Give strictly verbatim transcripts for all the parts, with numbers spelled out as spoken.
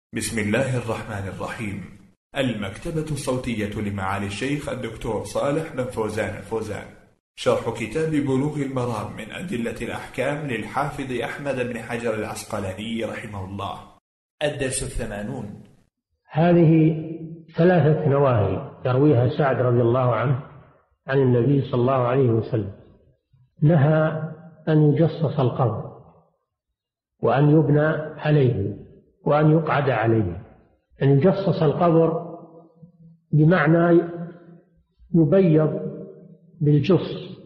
بسم الله الرحمن الرحيم. المكتبة الصوتية لمعالي الشيخ الدكتور صالح بن فوزان الفوزان، شرح كتاب بلوغ المرام من أدلة الأحكام للحافظ أحمد بن حجر العسقلاني رحمه الله. الدرس الثمانون. هذه ثلاثة نواهي يرويها سعد رضي الله عنه عن النبي صلى الله عليه وسلم. نهى أن يجصص القبر، وأن يبنى عليه، وأن يقعد عليه. أن يجصص القبر بمعنى يبيض بالجص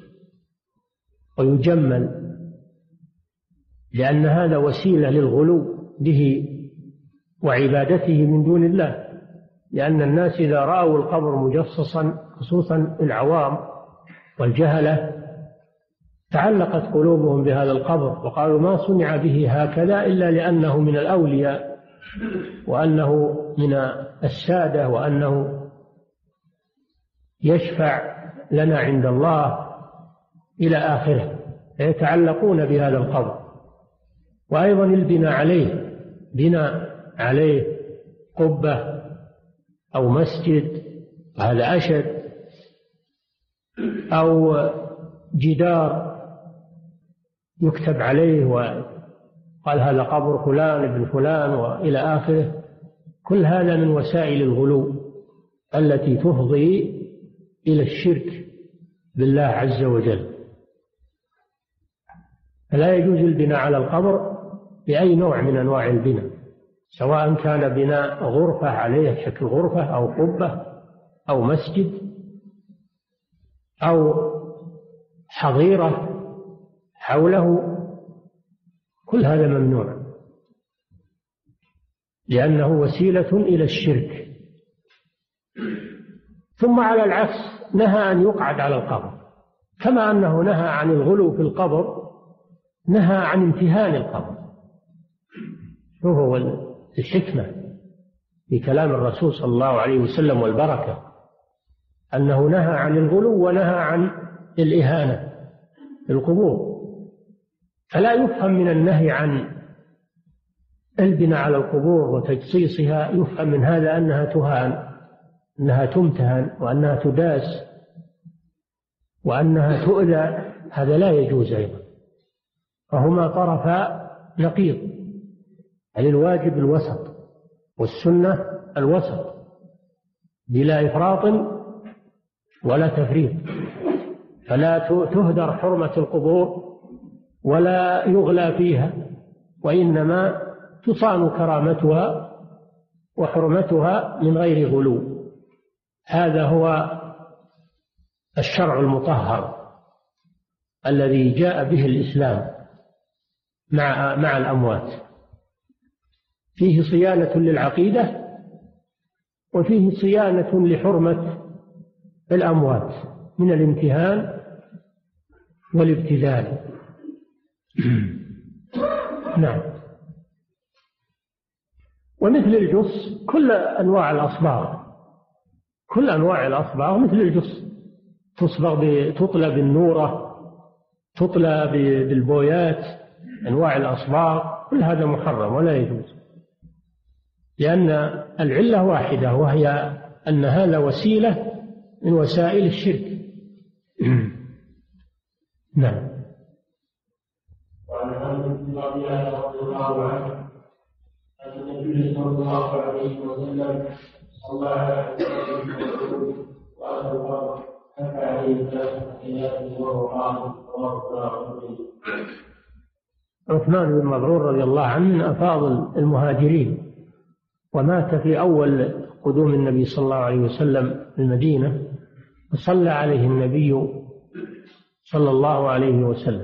ويجمل، لأن هذا وسيلة للغلو به وعبادته من دون الله، لأن الناس إذا رأوا القبر مجصصا خصوصا العوام والجهلة تعلقت قلوبهم بهذا القبر، وقالوا ما صنع به هكذا إلا لأنه من الأولياء، وأنه من السادة، وأنه يشفع لنا عند الله إلى آخره، فيتعلقون بهذا القبر. وأيضا البناء عليه، بناء عليه قبة أو مسجد، هذا أشد، أو جدار يكتب عليه وقال هذا قبر فلان ابن فلان وإلى آخره. كل هذا من وسائل الغلو التي تفضي إلى الشرك بالله عز وجل. فلا يجوز البناء على القبر بأي نوع من أنواع البناء، سواء كان بناء غرفة عليه شكل غرفة أو قبة أو مسجد أو حظيرة حوله، كل هذا ممنوع، لأنه وسيلة إلى الشرك. ثم على العكس نهى أن يقعد على القبر، كما أنه نهى عن الغلو في القبر نهى عن امتهان القبر. شوف هو الحكمة في كلام الرسول صلى الله عليه وسلم والبركة، أنه نهى عن الغلو ونهى عن الإهانة في القبور. فلا يفهم من النهي عن البناء على القبور وتجصيصها، يفهم من هذا أنها تهان، أنها تمتهن، وأنها تداس، وأنها تؤذى. هذا لا يجوز أيضا، فهما طرفا نقيض. يعني الواجب الوسط، والسنة الوسط، بلا إفراط ولا تفريط. فلا تهدر حرمة القبور ولا يغلى فيها، وإنما تصان كرامتها وحرمتها من غير غلو. هذا هو الشرع المطهر الذي جاء به الإسلام مع مع الأموات، فيه صيانة للعقيدة وفيه صيانة لحرمة الأموات من الامتهان والابتذال. نعم. ومثل الجص كل أنواع الأصباغ، كل أنواع الأصباغ مثل الجص، تصبغ تطلى بالنورة، تطلى بالبويات، أنواع الأصباغ، كل هذا محرم ولا يجوز، لأن العلة واحدة، وهي أن هذا وسيلة من وسائل الشرك. نعم. وعن عمرو بن ربيعة رضي الله عنه أن النبي صلى الله عليه وسلم صلى على الرسول وأهل الأرض حكى عليه الناس حياته وهو قائم وهو. عثمان بن مظعون رضي الله عنه من أفاضل المهاجرين، ومات في أول قدوم النبي صلى الله عليه وسلم المدينة، فصلى عليه النبي صلى الله عليه وسلم،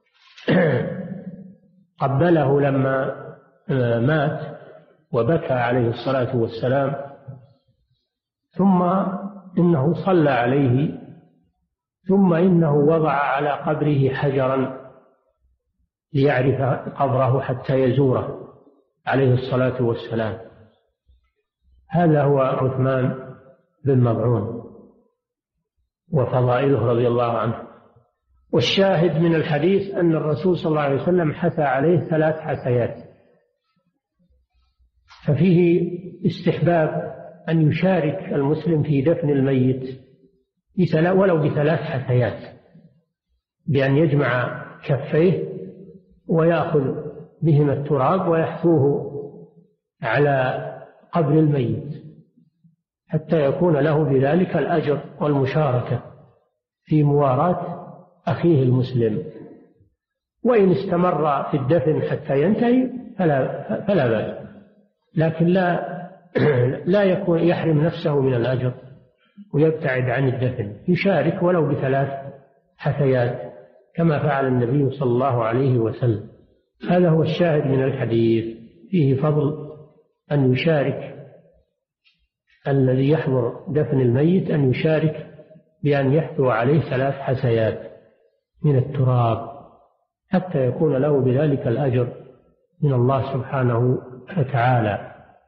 قبله لما مات وبكى عليه الصلاة والسلام، ثم إنه صلى عليه، ثم إنه وضع على قبره حجرا ليعرف قبره حتى يزوره عليه الصلاة والسلام. هذا هو عثمان بن مظعون وفضائله رضي الله عنه. والشاهد من الحديث أن الرسول صلى الله عليه وسلم حثى عليه ثلاث حثيات: ففيه استحباب أن يشارك المسلم في دفن الميت ولو بثلاث حثيات، بأن يجمع كفيه ويأخذ بهما التراب ويحثوه على قبر الميت حتى يكون له بذلك الأجر والمشاركة في مواراة أخيه المسلم. وإن استمر في الدفن حتى ينتهي فلا, فلا بأس، لكن لا لا يكون يحرم نفسه من الأجر ويبتعد عن الدفن، يشارك ولو بثلاث حثيات كما فعل النبي صلى الله عليه وسلم. هذا هو الشاهد من الحديث، فيه فضل أن يشارك الذي يحضر دفن الميت، أن يشارك بأن يحثو عليه ثلاث حثيات من التراب حتى يكون له بذلك الأجر من الله سبحانه وتعالى.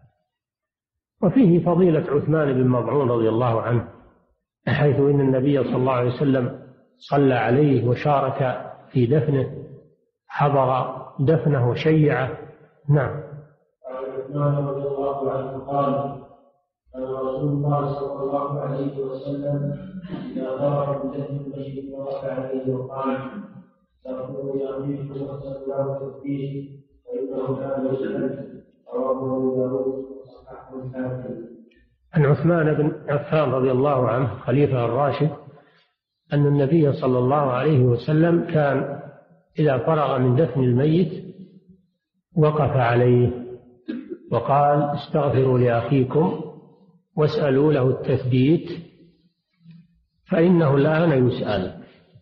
وفيه فضيلة عثمان بن مظعون رضي الله عنه، حيث إن النبي صلى الله عليه وسلم صلى عليه وشارك في دفنه، حضر دفنه وشيعه. نعم. عثمان رضي الله عنه قال: قال رسول الله صلى الله عليه وسلم: إذا فرغ من دفن الميت ورفع يديه وقال: استغفروا لأخيكم واسألوا له التثبيت فإنه كان يسأل. رواه أبو داود وصححه الحاكم. عن عثمان بن عفان رضي الله عنه خليفة الراشد أن النبي صلى الله عليه وسلم كان إذا فرغ من دفن الميت وقف عليه وقال: استغفروا لأخيكم واسألوا له التثبيت فإنه الآن يسأل.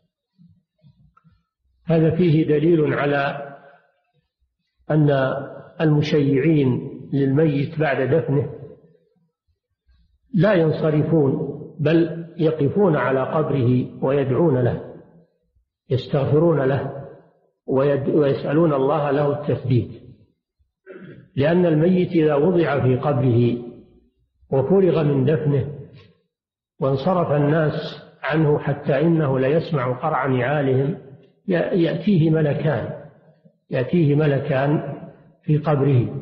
هذا فيه دليل على أن المشيعين للميت بعد دفنه لا ينصرفون، بل يقفون على قبره ويدعون له، يستغفرون له ويسألون الله له التثبيت، لأن الميت إذا وضع في قبره وفرغ من دفنه وانصرف الناس عنه حتى إنه ليسمع قرع نعالهم يأتيه ملكان يأتيه ملكان في قبره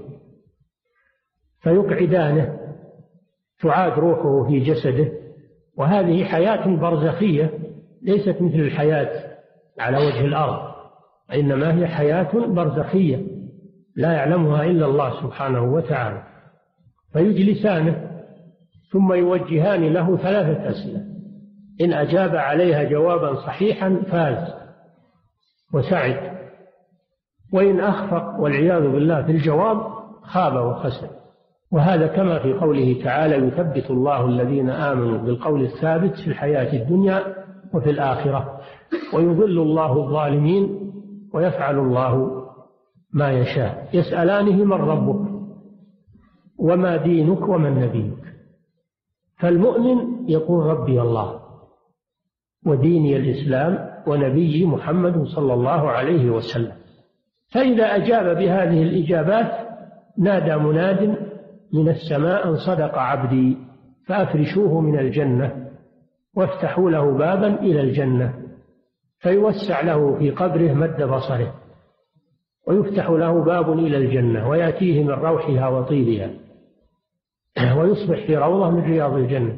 فيقعدانه، تعاد روحه في جسده، وهذه حياة برزخية ليست مثل الحياة على وجه الأرض، إنما هي حياة برزخية لا يعلمها إلا الله سبحانه وتعالى. فيجلسانه ثم يوجهان له ثلاثة أسئلة، إن أجاب عليها جوابا صحيحا فاز وسعد، وإن أخفق والعياذ بالله في الجواب خاب وخسر. وهذا كما في قوله تعالى: يثبت الله الذين آمنوا بالقول الثابت في الحياة الدنيا وفي الآخرة ويضل الله الظالمين ويفعل الله ما يشاء. يسألانه: من ربك وما دينك ومن نبيك؟ فالمؤمن يقول: ربي الله وديني الإسلام ونبي محمد صلى الله عليه وسلم. فإذا أجاب بهذه الإجابات نادى مناد من السماء: أن صدق عبدي فأفرشوه من الجنة وافتحوا له بابا إلى الجنة، فيوسع له في قبره مد بصره، ويفتح له باب إلى الجنة ويأتيه من روحها وطيبها، ويصبح في روضة من رياض الجنة.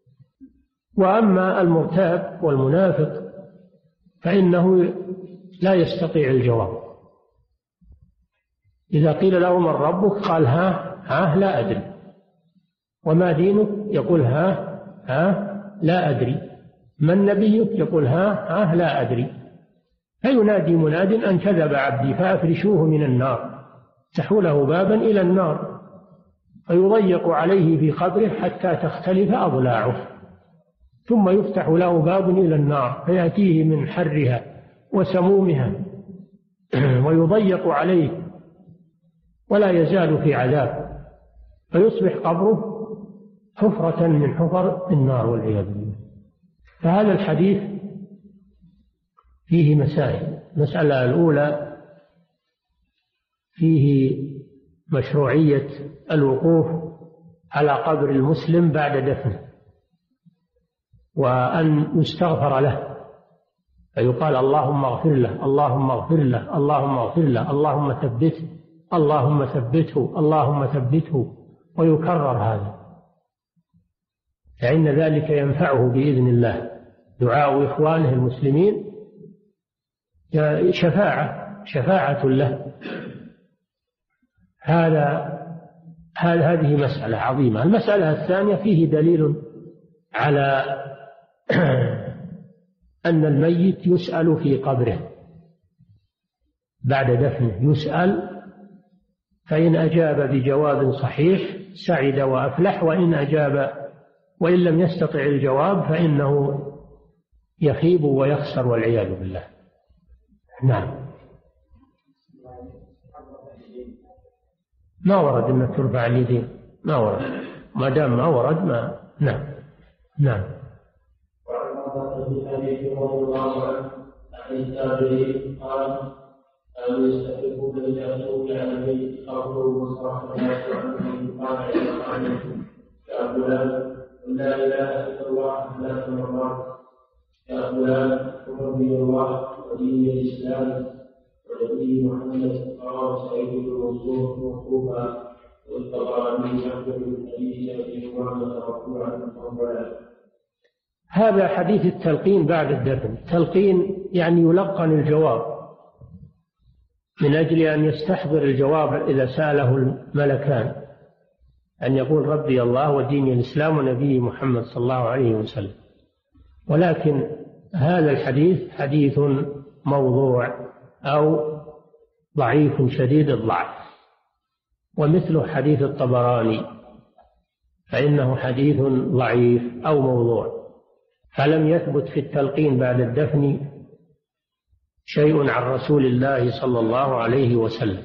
وأما المرتاب والمنافق فإنه لا يستطيع الجواب. إذا قيل له: من ربك؟ قال: ها ها لا أدري. وما دينك؟ يقول: ها ها لا أدري. من نبيك؟ يقول: ها ها لا أدري. فينادي مناد: أن كذب عبدي فأفرشوه من النار، افتحوا له بابا إلى النار، فيضيق عليه في قبره حتى تختلف أضلاعه، ثم يفتح له باب إلى النار فيأتيه من حرها وسمومها ويضيق عليه ولا يزال في عذاب، فيصبح قبره حفرة من حفر النار والعياذ بالله. فهذا الحديث فيه مسائل. المسألة الأولى فيه مشروعية الوقوف على قبر المسلم بعد دفنه، وأن يستغفر له، فيقال: اللهم اغفر له، اللهم اغفر له، اللهم اغفر له، اللهم ثبته اللهم ثبته اللهم ثبته، ويكرر هذا، فإن ذلك ينفعه بإذن الله. دعاء إخوانه المسلمين شفاعة شفاعة له. هذا هذه مسألة عظيمة. المسألة الثانية فيه دليل على أن الميت يسأل في قبره بعد دفنه، يسأل، فإن أجاب بجواب صحيح سعد وأفلح، وإن أجاب وإن لم يستطع الجواب فإنه يخيب ويخسر والعياذ بالله. نعم. ما ورد أن ترفع اليدين، ما ورد، ما دام ما ورد ما. نعم نعم. وعن ابي حنيفه رضي الله عنه عن التابعين قال: كانوا يستحبون اذا سئل عن الميت قبره وصرف الناس عنه قال: عليكم يا فلان لا اله الا الله ثلاث مرات، يا فلان ربي الله ودين الاسلام ونبي محمد رواه سعيد بن منصور موقوفا والطبراني يحمل الحديث ابي امامه مرفوعا مرفوعا. هذا حديث التلقين بعد الدفن. التلقين يعني يلقن الجواب من أجل أن يستحضر الجواب إذا سأله الملكان، أن يقول ربي الله ودين الإسلام ونبي محمد صلى الله عليه وسلم. ولكن هذا الحديث حديث موضوع أو ضعيف شديد الضعف، ومثله حديث الطبراني فإنه حديث ضعيف أو موضوع، فلم يثبت في التلقين بعد الدفن شيء عن رسول الله صلى الله عليه وسلم،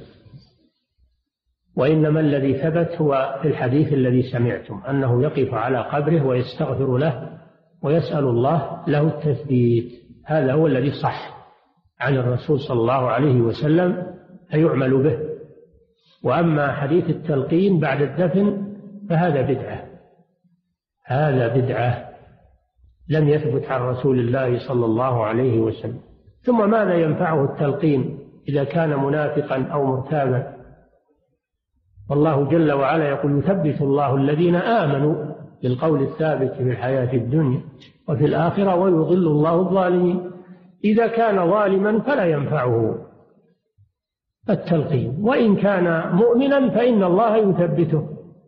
وإنما الذي ثبت هو في الحديث الذي سمعتم، أنه يقف على قبره ويستغفر له ويسأل الله له التثبيت. هذا هو الذي صح عن الرسول صلى الله عليه وسلم فيعمل به. وأما حديث التلقين بعد الدفن فهذا بدعة، هذا بدعة لم يثبت عن رسول الله صلى الله عليه وسلم. ثم ماذا ينفعه التلقين إذا كان منافقا أو مرتابا؟ والله جل وعلا يقول: يثبت الله الذين آمنوا بالقول الثابت في الحياة الدنيا وفي الآخرة ويضل الله الظالمين. إذا كان ظالما فلا ينفعه التلقين، وإن كان مؤمنا فإن الله يثبته.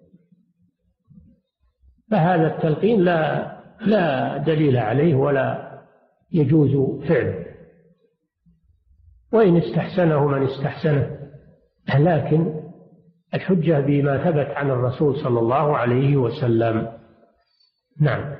فهذا التلقين لا لا دليل عليه ولا يجوز فعله، وإن استحسنه من استحسنه، لكن الحجة بما ثبت عن الرسول صلى الله عليه وسلم. نعم.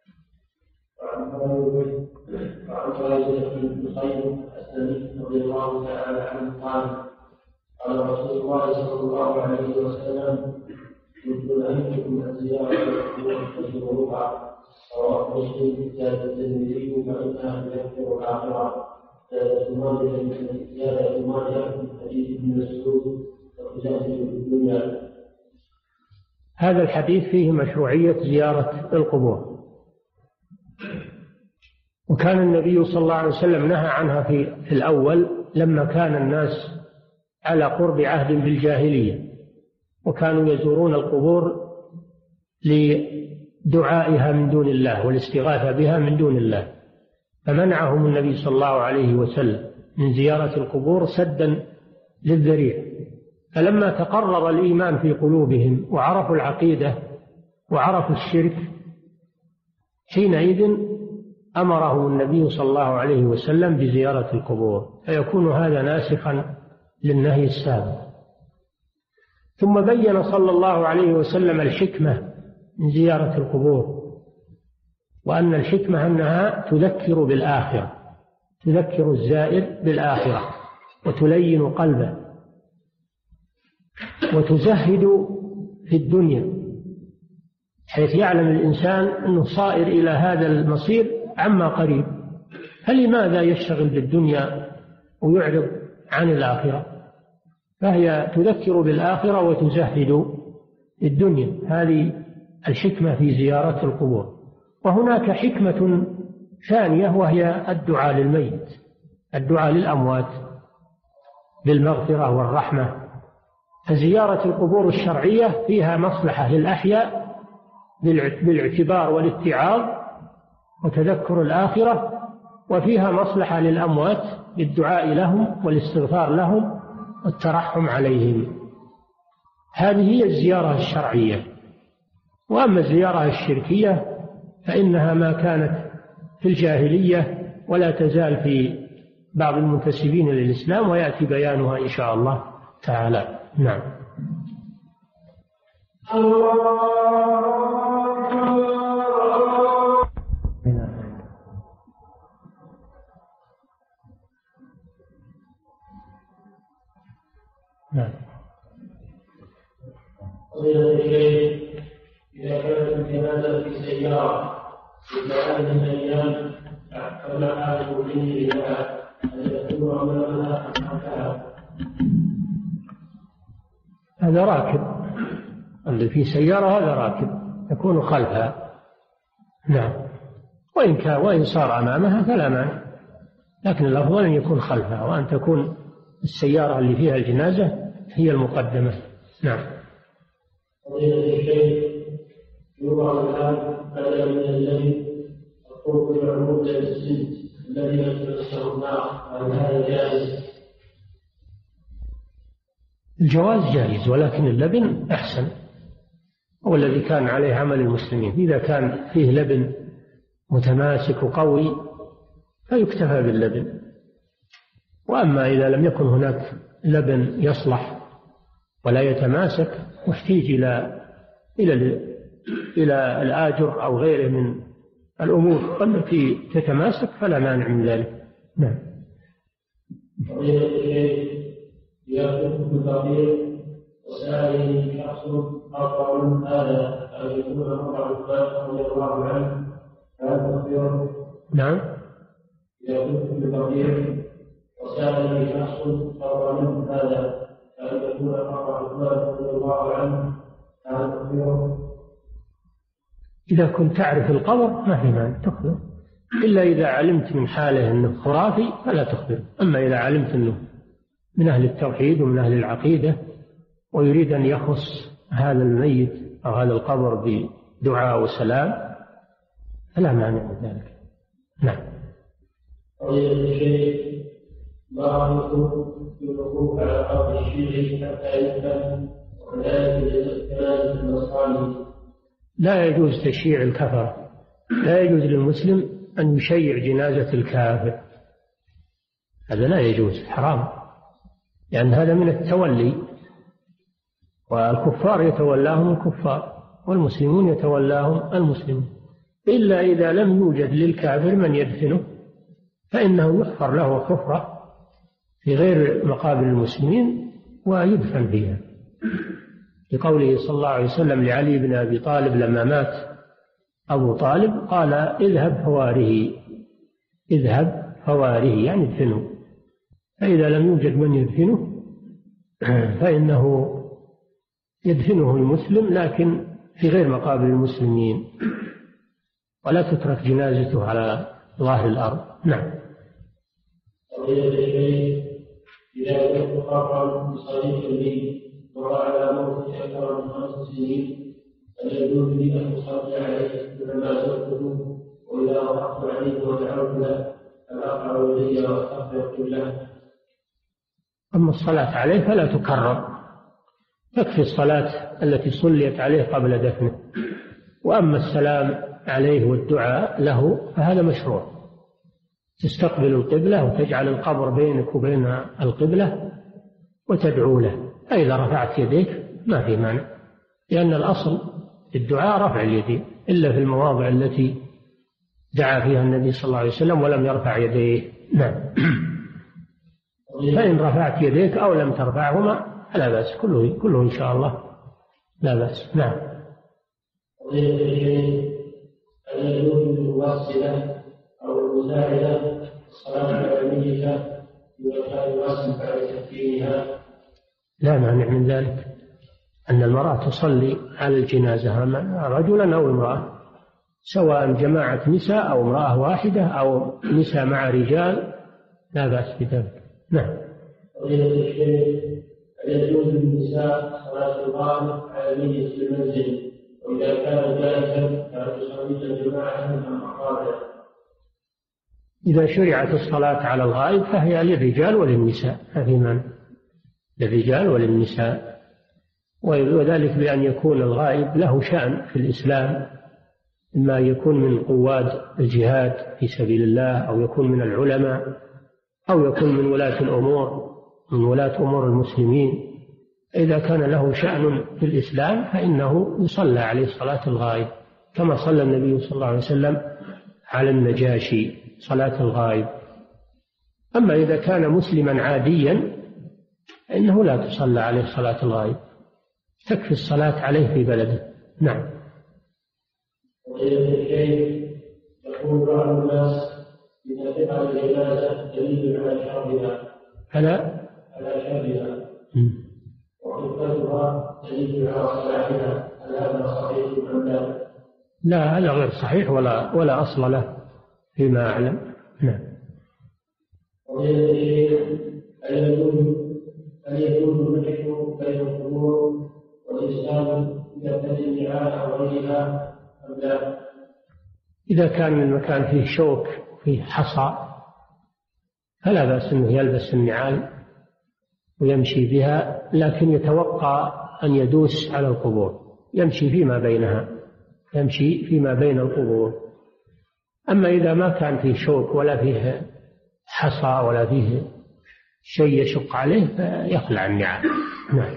وعن خالد بن قيس الأسلمي رضي الله تعالى عنه قال: قال رسول الله صلى الله عليه وسلم: كنت نهيتكم عن زيارة القبور فزوروها. رواه مسلم زاد الترمذي فإنها تذكر الآخرة. زاد ماجه زاد ماجه من حديث ابن مسعود وتزهد في الدنيا. هذا الحديث فيه مشروعية زيارة القبور، وكان النبي صلى الله عليه وسلم نهى عنها في, في الأول لما كان الناس على قرب عهد بالجاهلية، وكانوا يزورون القبور لدعائها من دون الله والاستغاثة بها من دون الله، فمنعهم النبي صلى الله عليه وسلم من زيارة القبور سدا للذريع. فلما تقرر الإيمان في قلوبهم وعرفوا العقيدة وعرفوا الشرك، حينئذ أمرهم النبي صلى الله عليه وسلم بزيارة القبور، فيكون هذا ناسخا للنهي السابق. ثم بين صلى الله عليه وسلم الحكمة من زيارة القبور، وأن الحكمة أنها تذكر بالآخرة، تذكر الزائر بالآخرة وتلين قلبه وتزهد في الدنيا، حيث يعلم الإنسان أنه صائر إلى هذا المصير عما قريب، فلماذا يشتغل بالدنيا ويعرض عن الآخرة؟ فهي تذكر بالآخرة وتزهد في الدنيا. هذه الحكمة في زيارة القبور. وهناك حكمة ثانية وهي الدعاء للميت، الدعاء للأموات بالمغفرة والرحمة فزيارة القبور الشرعية فيها مصلحة للأحياء بالاعتبار والاتعاظ وتذكر الآخرة، وفيها مصلحة للأموات بالدعاء لهم والاستغفار لهم والترحم عليهم. هذه هي الزيارة الشرعية. وأما الزيارة الشركية فإنها ما كانت في الجاهلية ولا تزال في بعض المنتسبين للإسلام، ويأتي بيانها إن شاء الله تعالى. نعم. نعم. إذا كانت الجنازة في سيارة في هذه الأيام فما حال به لها أن يكون أمامها خلفها؟ هذا راكب، اللي في سيارة هذا راكب يكون خلفها. نعم. وإن كان وإن صار أمامها فلا مانع، لكن الأفضل أن يكون خلفها، وأن تكون السيارة اللي فيها الجنازة هي المقدمة. نعم. فضيلة الشيخ، يوضع الآن بدلا من الذي الطرق العمود للسن الذي يتمسه النار، هل هذا جائز؟ الجواز جائز، ولكن اللبن أحسن، هو الذي كان عليه عمل المسلمين. إذا كان فيه لبن متماسك وقوي فيكتفى باللبن، وأما إذا لم يكن هناك لبن يصلح ولا يتماسك واحتيج إلى إلى إلى الآجر أو غيره من الأمور التي تتماسك فلا مانع من ذلك. نعم. يأخذ بالضمير وسائل شخص أطول من هذا أن يكون رضي الله عنه هذا خير. نعم. يأخذ بالضمير وسائل شخص أطول من هذا أن يكون رضي الله عنه هذا خير. إذا كنت تعرف القبر ما في مانع تخبر، إلا إذا علمت من حاله أنه خرافي فلا تخبر. أما إذا علمت أنه من أهل التوحيد ومن أهل العقيدة ويريد أن يخص هذا الميت أو هذا القبر بدعاء وسلام فلا مانع من ذلك. نعم. قضية الشيخ، ما رأيكم في الوقوف على قبر الشيخ حتى يدفن وكذلك جنازة النصراني؟ لا يجوز تشييع الكفر، لا يجوز للمسلم أن يشيع جنازة الكافر، هذا لا يجوز، حرام، لأن هذا من التولي، والكفار يتولاهم الكفار والمسلمون يتولاهم المسلمون، إلا إذا لم يوجد للكافر من يدفنه فإنه يحفر له حفرة في غير مقابر المسلمين ويدفن فيها، لقوله صلى الله عليه وسلم لعلي بن أبي طالب لما مات أبو طالب قال اذهب فواره، اذهب فواره يعني ادفنه. فإذا لم يوجد من يدفنه فإنه يدفنه المسلم لكن في غير مقابر المسلمين، ولا تترك جنازته على ظاهر الأرض. نعم. إذا كنت خاطرا بصديق لي وعلى موت أكثر من خمس سنين فيجوز لي أن أصلي عليه لما زرته، وإذا وقفت عليه ودعوت له فأقع إلي وأستغفر له. أما الصلاة عليه فلا تكرر، تكفي الصلاة التي صليت عليه قبل دفنه. وأما السلام عليه والدعاء له فهذا مشروع، تستقبل القبلة وتجعل القبر بينك وبين القبلة وتدعو له، فإذا رفعت يديك ما في مانع، لأن الأصل في الدعاء رفع اليدين إلا في المواضع التي دعا فيها النبي صلى الله عليه وسلم ولم يرفع يديه. نعم. فإن رفعت يديك أو لم ترفعهما فلا بأس، كله كله إن شاء الله لا بأس. نعم. هل يجوز الواسطة أو المساعدة الصلاة على الميت بمكان واسع بعد تكفينها؟ لا مانع من ذلك، أن المرأة تصلي على الجنازة رجلا أو امرأة، سواء جماعة نساء أو امرأة واحدة أو نساء مع رجال، لا بأس بذلك. نعم. فضيلة الشيخ، فيجوز للنساء صلاة الغائب على الميت في المنزل، وإذا كان جالسا فتصلي جماعة مع أقاربه. إذا شرعت الصلاة على الغائب فهي للرجال وللنساء، هذه من للرجال وللنساء، وذلك بأن يكون الغائب له شأن في الإسلام، إما يكون من قواد الجهاد في سبيل الله، أو يكون من العلماء، أو يكون من ولاة الأمور من ولاة أمور المسلمين. إذا كان له شأن في الإسلام فإنه يصلى عليه صلاة الغائب، كما صلى النبي صلى الله عليه وسلم على النجاشي صلاة الغائب. أما إذا كان مسلما عاديا فإنه لا تصلى عليه صلاة الغائب، تكفي الصلاة عليه في بلده. نعم. يقول بعض الناس إذا تفعل الجنازة دليل على شرها على على شرها وخفتها دليل على صلاحها، هل هذا صحيح أم لا؟ لا، هذا غير صحيح ولا ولا أصل له فيما أعلم. نعم. وقيل الشيخ هل يكون هل يكون المشي بين القبور والإسلام يبتدي النعال أو غيرها أم لا؟ إذا كان المكان فيه شوك فيه حصى فلا بأس أنه يلبس النعال ويمشي بها، لكن يتوقع أن يدوس على القبور، يمشي فيما بينها، يمشي فيما بين القبور. أما إذا ما كان فيه شوك ولا فيه حصى ولا فيه شيء يشق عليه فيخلع النعال. نعم.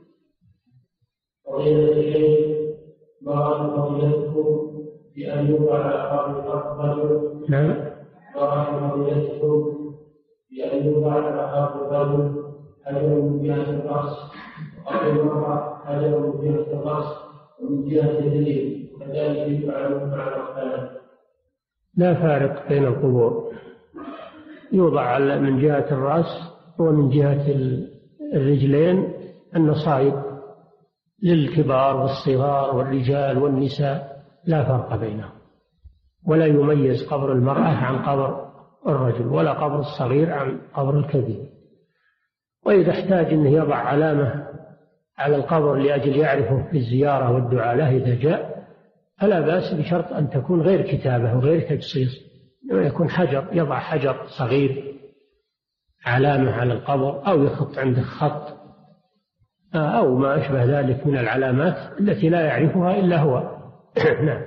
بأن يوضع على الرجل. نعم. ورحمه يذكر بأن يوضع على الرجل حجر من جهة الرأس، وقبل المرأة حجر من جهة الرأس ومن جهة اليدين، وكذلك يفعل مع الأقدام. لا فارق بين القبور، يوضع من جهة الرأس ومن جهة الرجلين النصائب للكبار والصغار والرجال والنساء، لا فرق بينهم، ولا يميز قبر المرأة عن قبر الرجل، ولا قبر الصغير عن قبر الكبير. وإذا احتاج أنه يضع علامة على القبر لأجل يعرفه في الزيارة والدعاء له إذا جاء فلا بأس، بشرط أن تكون غير كتابة وغير تجصيص، يكون حجر، يضع حجر صغير علامة على القبر، أو يخط عنده خط أو ما أشبه ذلك من العلامات التي لا يعرفها إلا هو. نعم.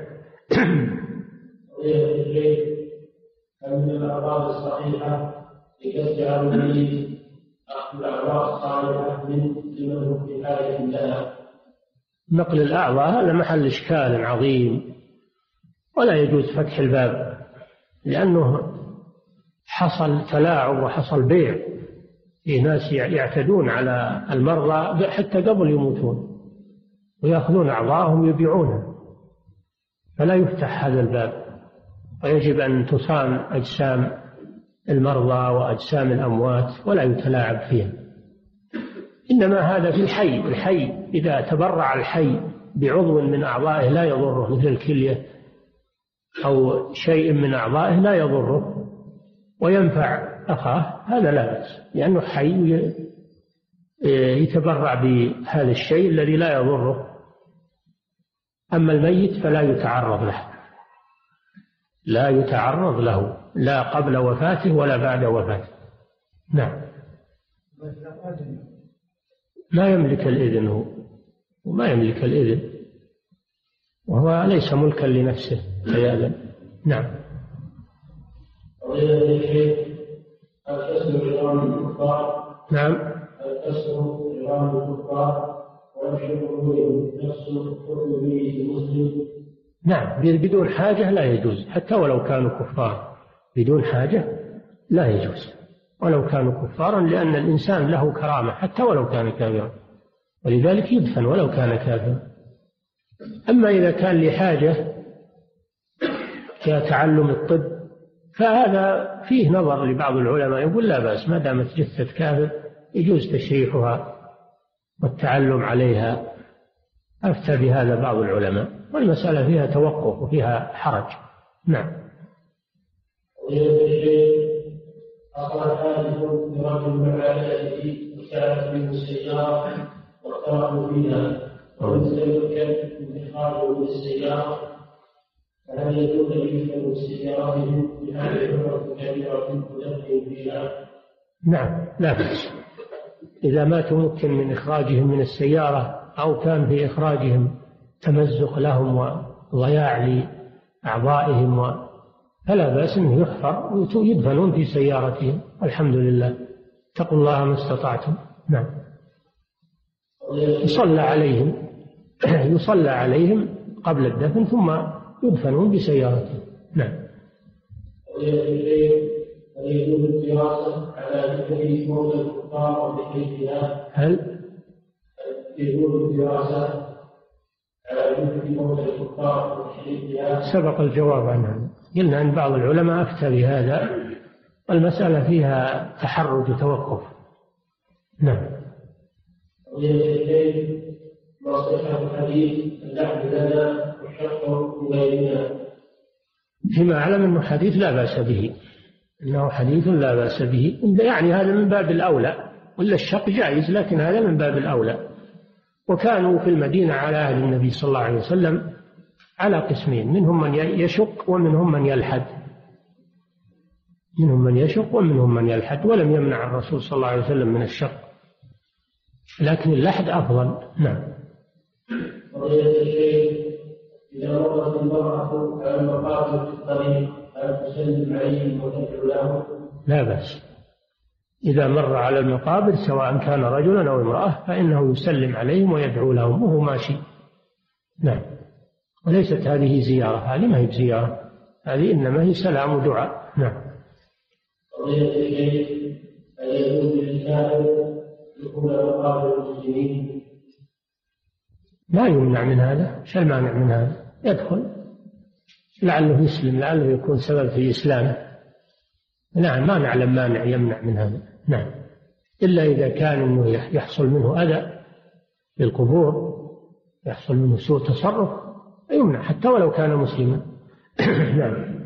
من الأعراض الصحيحة لكسر الميت أخذ الأعراض الصالحة من لمن في حاجة لها. نقل الأعضاء هذا محل إشكال عظيم، ولا يجوز فتح الباب، لأنه حصل تلاعب وحصل بيع، في ناس يعتدون على المرضى حتى قبل يموتون ويأخذون أعضاءهم ويبيعونها، فلا يفتح هذا الباب، ويجب أن تصان أجسام المرضى وأجسام الأموات ولا يتلاعب فيها. إنما هذا في الحي، الحي إذا تبرع الحي بعضو من أعضائه لا يضره، مثل الكلية أو شيء من أعضائه لا يضره وينفع أخاه، هذا لا بأس، لأنه حي يتبرع بهذا الشيء الذي لا يضره. أما الميت فلا يتعرض له، لا يتعرض له لا قبل وفاته ولا بعد وفاته. نعم. لا يملك الإذن، هو وما يملك الإذن، وهو ليس ملكا لنفسه فيأذن. نعم. نعم. نعم، بدون حاجة لا يجوز، حتى ولو كانوا كفار، بدون حاجة لا يجوز ولو كانوا كفارا، لأن الإنسان له كرامة حتى ولو كان كافرا، ولذلك يدفن ولو كان كافرا. أما إذا كان لحاجة كتعلم الطب فهذا فيه نظر لبعض العلماء، يقول لا بأس ما دامت جثة كافر يجوز تشريحها والتعلم عليها، أفتى بهذا بعض العلماء، والمسألة فيها توقف وفيها حرج. نعم. أصل حادث برجل من عائلته كانت من السيارة واقترحوا فيها ولم يتمكن من إخراجه من السيارة فهل يجوز أن يدخل سيارتهم بهذه الحرة كبيرة تدخل فيها؟ نعم لا بأس إذا ما تمكن من إخراجهم من السيارة أو كان في إخراجهم تمزق لهم وضياع لأعضائهم و... فلا بأس أنه يحفر ويدفنون في سيارتهم. الحمد لله. اتقوا الله ما استطعتم. نعم. يصلى عليهم يصلى عليهم قبل الدفن ثم يدفنون بسيارتهم. نعم. هل يجوز الدراسة على ذكر موت الكفار وبحيثها؟ هل يجوز الدراسة على ذكر موت الكفار وبحيثها؟ سبق الجواب عنها. قلنا أن بعض العلماء أفتى بهذا والمسألة فيها تحرج وتوقف. نعم. ما صحة الحديث اللحم لنا والشق لغيرنا؟ فيما أعلم أنه حديث لا بأس به، إنه حديث لا بأس به، يعني هذا من باب الأولى، ولا الشق جائز لكن هذا من باب الأولى. وكانوا في المدينة على عهد النبي صلى الله عليه وسلم على قسمين، منهم من يشق ومنهم من يلحد، منهم من يشق ومنهم من يلحد، ولم يمنع الرسول صلى الله عليه وسلم من الشق، لكن اللحد أفضل. نعم. إذا مرت المرأة على المقابر في الطريق هل تسلم عليهم وتدعو لهم؟ لا بأس، إذا مر على المقابر سواء كان رجلا أو امرأة فإنه يسلم عليهم ويدعو لهم وهو ماشي. نعم. وليست هذه زيارة، هذه ما هي بزيارة، هذه إنما هي سلام ودعاء. نعم. هل يجوز للكافر دخول مقابر المسلمين؟ ما يمنع من هذا، شو المانع من هذا؟ يدخل لعله يسلم، لعله يكون سبب في إسلامه. نعم، ما نعلم مانع يمنع من هذا. نعم، إلا إذا كان إنه يحصل منه أذى للقبور، يحصل منه سوء تصرف يمنع حتى ولو كان مسلما. نعم.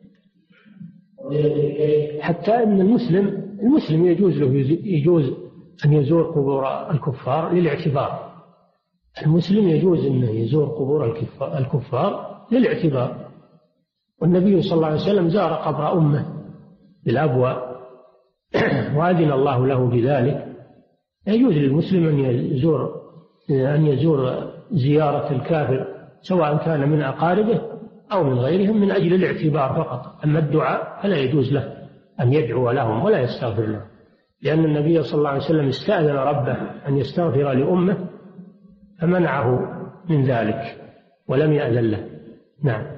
حتى أن المسلم المسلم يجوز له يجوز أن يزور قبور الكفار للاعتبار. المسلم يجوز أنه يزور قبور الكفار للاعتبار، والنبي صلى الله عليه وسلم زار قبر أمه بالأبواء وأذن الله له بذلك. يجوز للمسلم أن يزور أن يزور زيارة الكافر سواء كان من أقاربه أو من غيرهم من أجل الاعتبار فقط. أما الدعاء فلا يجوز له أن يدعو لهم ولا يستغفر لهم، لأن النبي صلى الله عليه وسلم استأذن ربه أن يستغفر لأمه فمنعه من ذلك ولم يأذن له. نعم.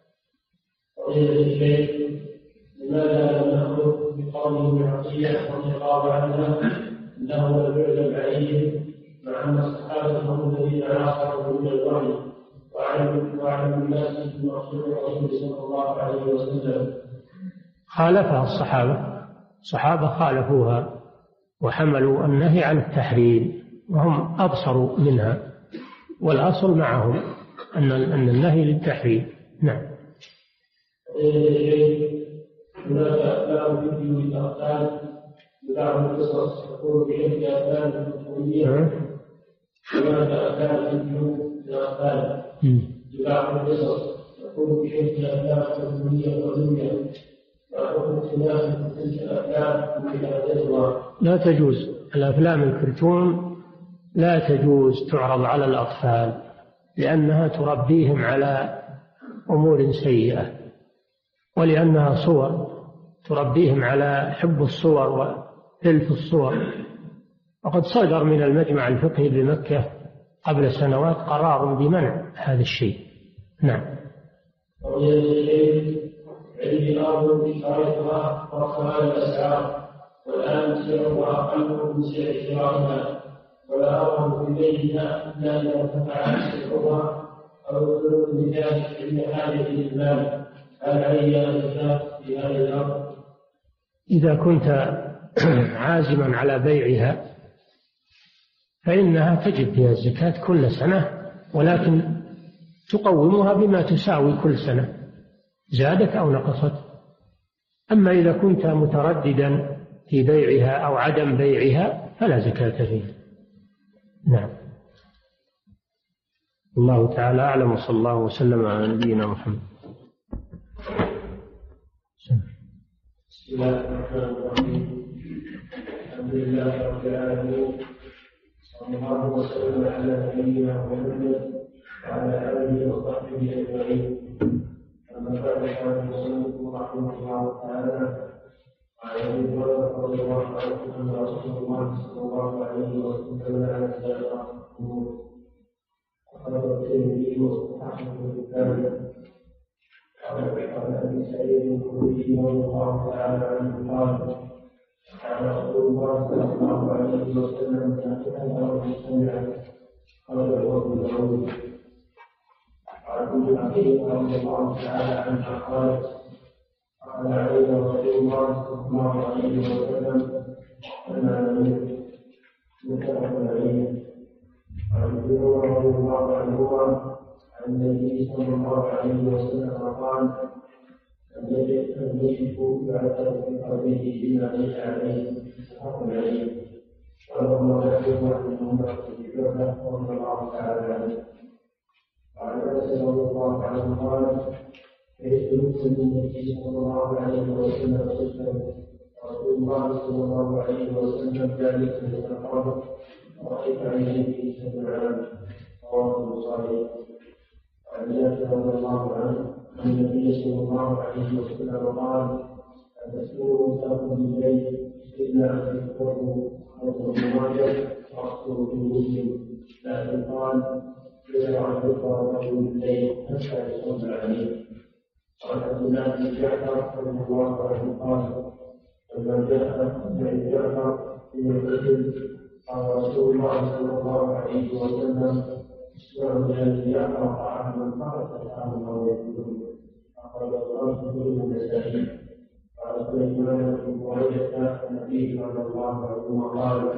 لماذا لم نأخذ بقوله ابن عطية رضي الله عنه أنه لم يعلم عليه مع أن الصحابة هم الذين عاصروا من الوحي وعلم الناس برسول الرسول صلى الله عليه وسلم؟ خالفها الصحابة، الصحابة خالفوها وحملوا النهي عن التحريم وهم أبصروا منها، والأصل معهم أن أن النهي للتحريم. نعم. هناك أفلام فيديو للأطفال ببعض القصص تقول بشكل أفلام الكترونية. هناك أفلام فيديو للأطفال ببعض القصص تقول بشكل أفلام الكترونية وزوجة وحكم خلاف تلك الأفلام وكتابتها. لا تجوز الأفلام الكرتون، لا تجوز تعرض على الأطفال لأنها تربيهم على أمور سيئة، ولأنها صور تربيهم على حب الصور وإلف الصور. وقد صدر من المجمع الفقهي بمكة قبل سنوات قرار بمنع هذا الشيء. نعم. عندي أرض اشتريتها ورفعها الأسعار والآن سعرها أقل من سعر شرائها، ولا أرى في بيتها إلا إذا ارتفع سعرها أو الثلث لذلك عند حاجة المال. هل علي زكاة في هذه الأرض؟ إذا كنت عازما على بيعها فإنها تجب فيها الزكاة كل سنة، ولكن تقومها بما تساوي كل سنة زادت أو نقصت. أما إذا كنت مترددا في بيعها أو عدم بيعها فلا زكاة فيه. نعم. الله تعالى أعلم، وصلى الله وسلم على نبينا محمد. بسم الله الرحمن الرحيم. الحمد لله رب العالمين، صلى الله وسلم على نبينا محمد وعلى آله وصحبه أجمعين. أما بعد، قال المصنف رحمه الله تعالى: عن أبي هريرة رضي الله عنه أن رسول الله صلى الله عليه وسلم على الزكاة أخرج الترمذي وصححه البخاري. قال أبي سعيد الخدري رضي الله تعالى عنه قال: قال رسول الله صلى الله عليه وسلم: تأكلها وتستمع. قال أبو داود. عن أم عتيق رضي الله تعالى عنها قالت: قال علينا رسول الله صلى الله عليه وسلم: أنا نمت. متفق عليه. عن ابن عمر رضي الله عنهما عن النبي صلى الله عليه وسلم قال: لم يجد بعد في قلبه بما ليس عليه. متفق عليه. ولما يحكم عن عمر رضي الله تعالى عنه. وعن انس رضي الله عنه قال: ليس مسلم النبي صلى الله عليه وسلم سلم رسول الله صلى الله عليه وسلم ذلك من القبر ورأيت عينيه سمعان. رواه البخاري. وعن جابر رضي الله عنه أن النبي صلى الله عليه وسلم قال: تسكنوا تاكل بالليل إلا أن تذكروا أو تماجد وأخطروا في مسلم، لكن قال: لا يذكر رجل بالليل حتى يصلى عليه. وعن عبد الله بن جعفر رضي الله عنه قال: لما جاء بن جعفر في الرجل قال رسول الله صلى الله عليه وسلم: اسمعوا الذي يقرأ طعاما فقد طعاما او يأكلون. أخرج الخمسة من النسائي. قال سليمان بن بريدة النبي صلى الله عليه وسلم قال: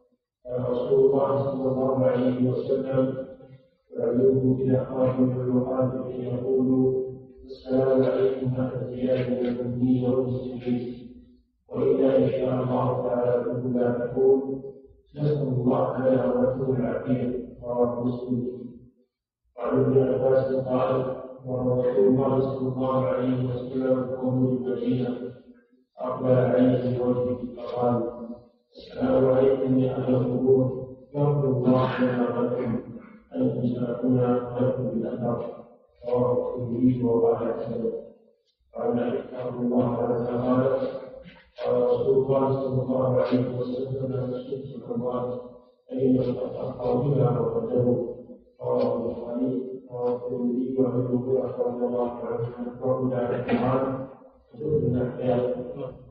رسول الله صلى الله عليه وسلم يعلوه إلى خارج المقاتل يقول: السلام عليكم أهل الزيادة من المؤمنين والمسلمين. وإذا إن شاء الله تعالى كنت لا تقول: نسأل الله لنا ولكم العافية. رواه مسلم. وعن ابن عباس قال: ورسول الله صلى الله عليه وسلم قوم المدينة أقبل عليه بوجهه فقال: السلام عليكم يا أهل القبور، يغفر الله لنا ولكم، أنتم سلفنا ولكم بالأثر. رواه الترمذي وقال حسن. وعن عائشة رضي الله عنها قالت: قال رسول الله صلى الله عليه وسلم: لا تشد الأموات فإن تتأخر بها وقدموا. رواه البخاري. رواه الترمذي. وعن ابي هريرة رضي الله عنه أخبرنا عن القرآن وسورة الأحياء.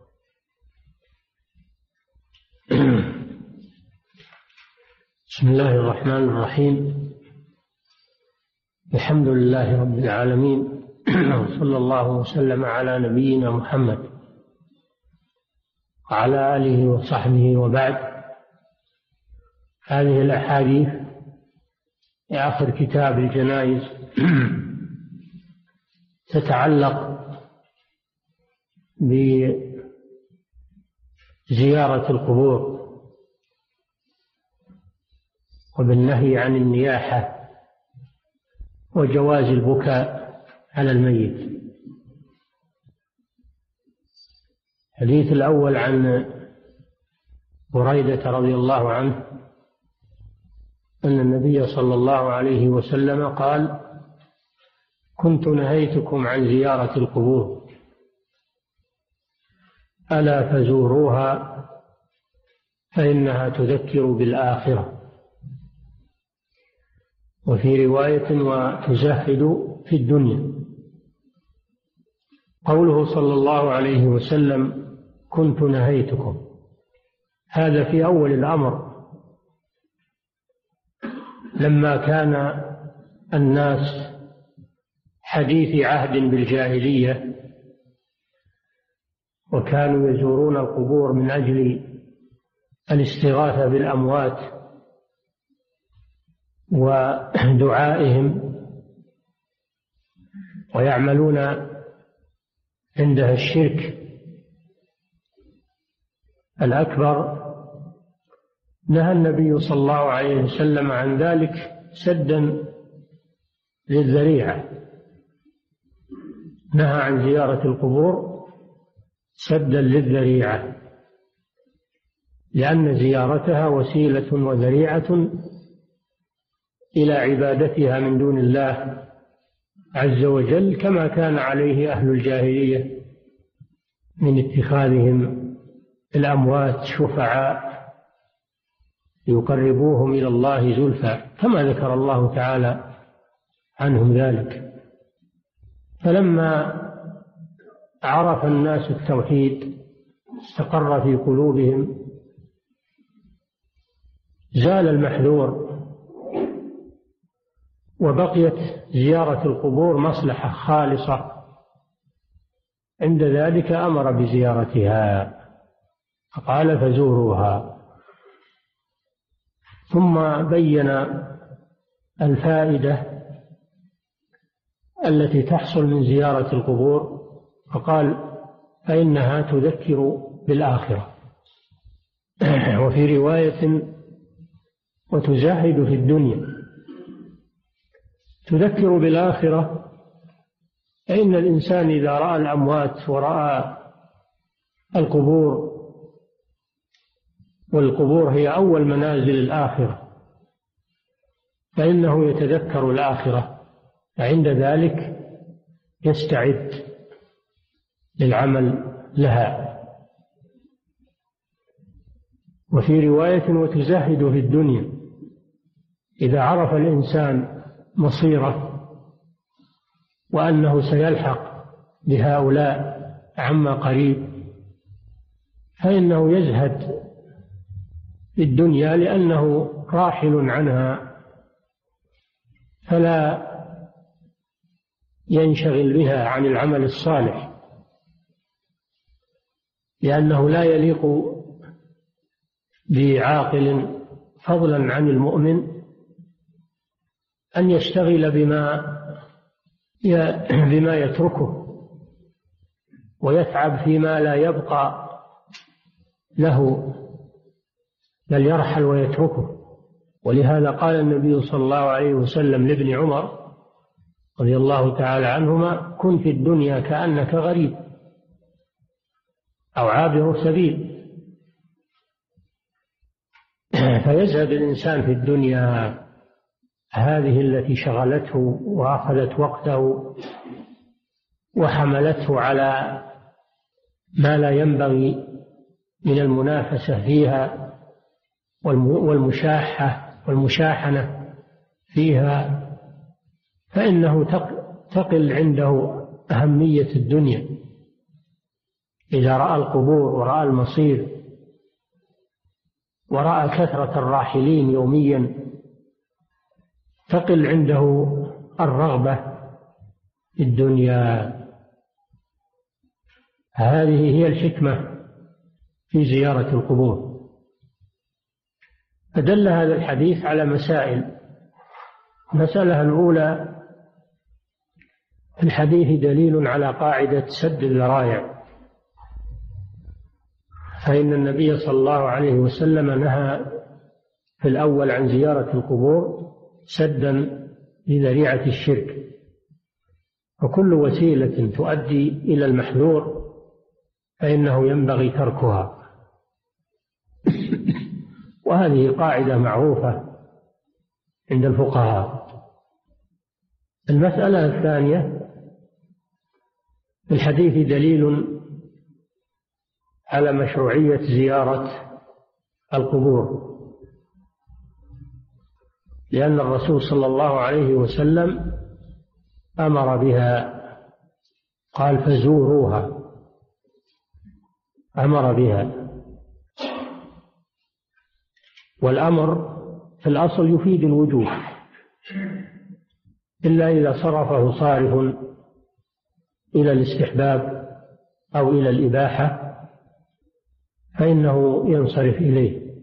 بسم الله الرحمن الرحيم. الحمد لله رب العالمين، وصلى الله وسلم على نبينا محمد وعلى آله وصحبه وبعد. هذه الأحاديث في آخر كتاب الجنائز تتعلق بزيارة القبور وبالنهي عن النياحة وجواز البكاء على الميت. الحديث الأول عن بريدة رضي الله عنه أن النبي صلى الله عليه وسلم قال: كنت نهيتكم عن زيارة القبور ألا فزوروها فإنها تذكر بالآخرة. وفي رواية: وتزهد في الدنيا. قوله صلى الله عليه وسلم: كنت نهيتكم، هذا في أول الأمر لما كان الناس حديث عهد بالجاهلية وكانوا يزورون القبور من أجل الاستغاثة بالأموات ودعائهم، ويعملون عندها الشرك الأكبر نهى النبي صلى الله عليه وسلم عن ذلك سدا للذريعة، نهى عن زيارة القبور سدا للذريعة، لأن زيارتها وسيلة وذريعة إلى عبادتها من دون الله عز وجل، كما كان عليه أهل الجاهلية من اتخاذهم الأموات شفعاء ليقربوهم إلى الله زلفى، كما ذكر الله تعالى عنهم ذلك. فلما عرف الناس التوحيد استقر في قلوبهم، زال المحذور، وبقيت زيارة القبور مصلحة خالصة، عند ذلك أمر بزيارتها فقال فزوروها. ثم بين الفائدة التي تحصل من زيارة القبور فقال فإنها تذكر بالآخرة، وفي رواية وتزاهد في الدنيا. تذكر بالآخرة فإن الإنسان إذا رأى الأموات ورأى القبور، والقبور هي أول منازل الآخرة، فإنه يتذكر الآخرة، فعند ذلك يستعد للعمل لها. وفي رواية وتزهد في الدنيا، إذا عرف الإنسان مصيره وأنه سيلحق بهؤلاء عما قريب فإنه يزهد في الدنيا، لأنه راحل عنها فلا ينشغل بها عن العمل الصالح، لأنه لا يليق بعاقل فضلا عن المؤمن أن يشتغل بما بما يتركه ويتعب فيما لا يبقى له، بل يرحل ويتركه. ولهذا قال النبي صلى الله عليه وسلم لابن عمر رضي الله تعالى عنهما كن في الدنيا كأنك غريب أو عابر سبيل. فيزهد الإنسان في الدنيا هذه التي شغلته وأخذت وقته وحملته على ما لا ينبغي من المنافسة فيها والمشاحة والمشاحنة فيها، فإنه تقل عنده أهمية الدنيا. إذا رأى القبور ورأى المصير ورأى كثرة الراحلين يوميا تقل عنده الرغبة في الدنيا. هذه هي الحكمة في زيارة القبور. فدل هذا الحديث على مسائل. المسألة الأولى: في الحديث دليل على قاعدة سد الذرائع، فإن النبي صلى الله عليه وسلم نهى في الأول عن زيارة القبور سدا لذريعة الشرك، وكل وسيلة تؤدي إلى المحذور فإنه ينبغي تركها. وهذه قاعدة معروفة عند الفقهاء. المسألة الثانية: في الحديث دليل على مشروعية زيارة القبور، لأن الرسول صلى الله عليه وسلم أمر بها، قال فزوروها، أمر بها. والأمر في الأصل يفيد الوجوب، إلا إذا صرفه صارف إلى الاستحباب أو إلى الإباحة فإنه ينصرف إليه.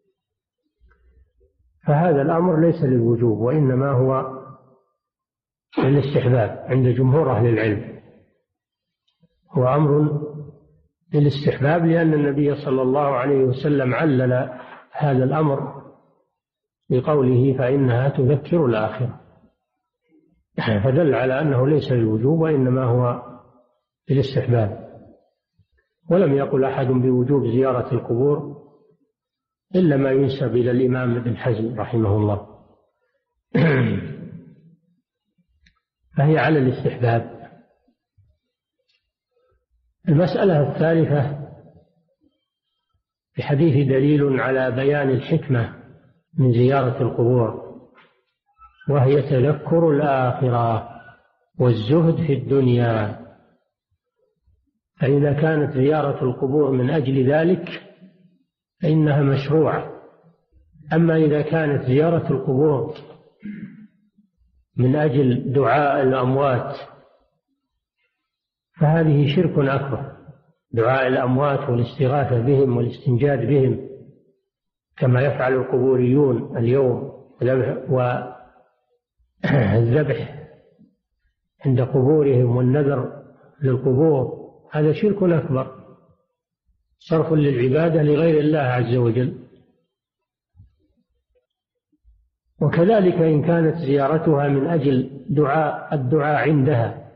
فهذا الأمر ليس للوجوب، وإنما هو للاستحباب عند جمهور أهل العلم. هو أمر للاستحباب، لأن النبي صلى الله عليه وسلم علل هذا الأمر بقوله فإنها تذكر الآخرة، فدل على أنه ليس للوجوب وإنما هو للاستحباب. ولم يقل أحد بوجوب زيارة القبور إلا ما ينسب إلى الإمام ابن حزم رحمه الله. فهي على الاستحباب. المسألة الثالثة في حديث دليل على بيان الحكمة من زيارة القبور، وهي تذكر الآخرة والزهد في الدنيا. فإذا كانت زيارة القبور من أجل ذلك فإنها مشروعة. أما إذا كانت زيارة القبور من أجل دعاء الأموات فهذه شرك أكبر، دعاء الأموات والاستغاثة بهم والاستنجاد بهم كما يفعل القبوريون اليوم، والذبح عند قبورهم والنذر للقبور، هذا شرك أكبر، صرف للعبادة لغير الله عز وجل. وكذلك إن كانت زيارتها من أجل دعاء الدعاء عندها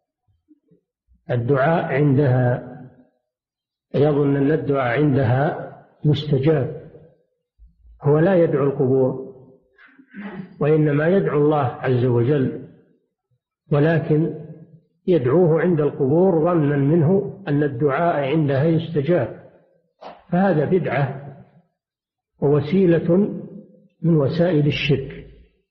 الدعاء عندها يظن أن الدعاء عندها مستجاب، هو لا يدعو القبور وإنما يدعو الله عز وجل، ولكن يدعوه عند القبور ظنا منه أن الدعاء عندها يستجاب، فهذا بدعة ووسيلة من وسائل الشرك.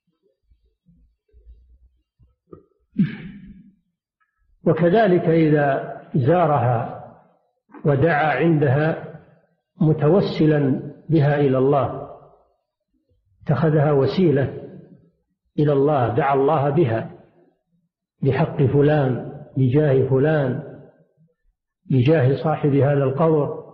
وكذلك إذا زارها ودعا عندها متوسلا بها إلى الله، اتخذها وسيلة إلى الله، دعا الله بها بحق فلان، بجاه فلان، بجاه صاحب هذا القبر،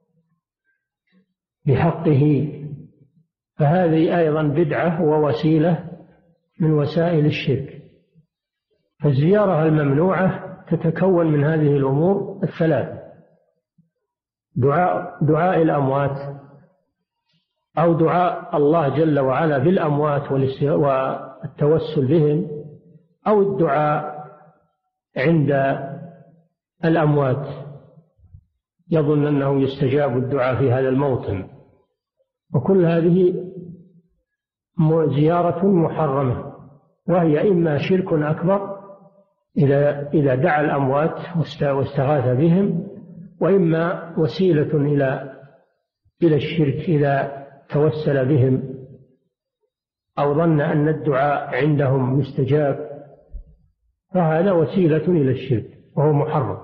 بحقه، فهذه أيضا بدعة ووسيلة من وسائل الشرك. فالزيارة الممنوعة تتكون من هذه الأمور الثلاث: دعاء, دعاء الأموات، أو دعاء الله جل وعلا بالأموات والتوسل بهم، أو الدعاء عند الأموات يظن أنه يستجاب الدعاء في هذا الموطن. وكل هذه زيارة محرمة، وهي إما شرك أكبر إذا إذا دعا الأموات واستغاث بهم، وإما وسيلة إلى إلى الشرك إذا توسل بهم أو ظن أن الدعاء عندهم مستجاب، فهذا وسيلة إلى الشرك وهو محرم.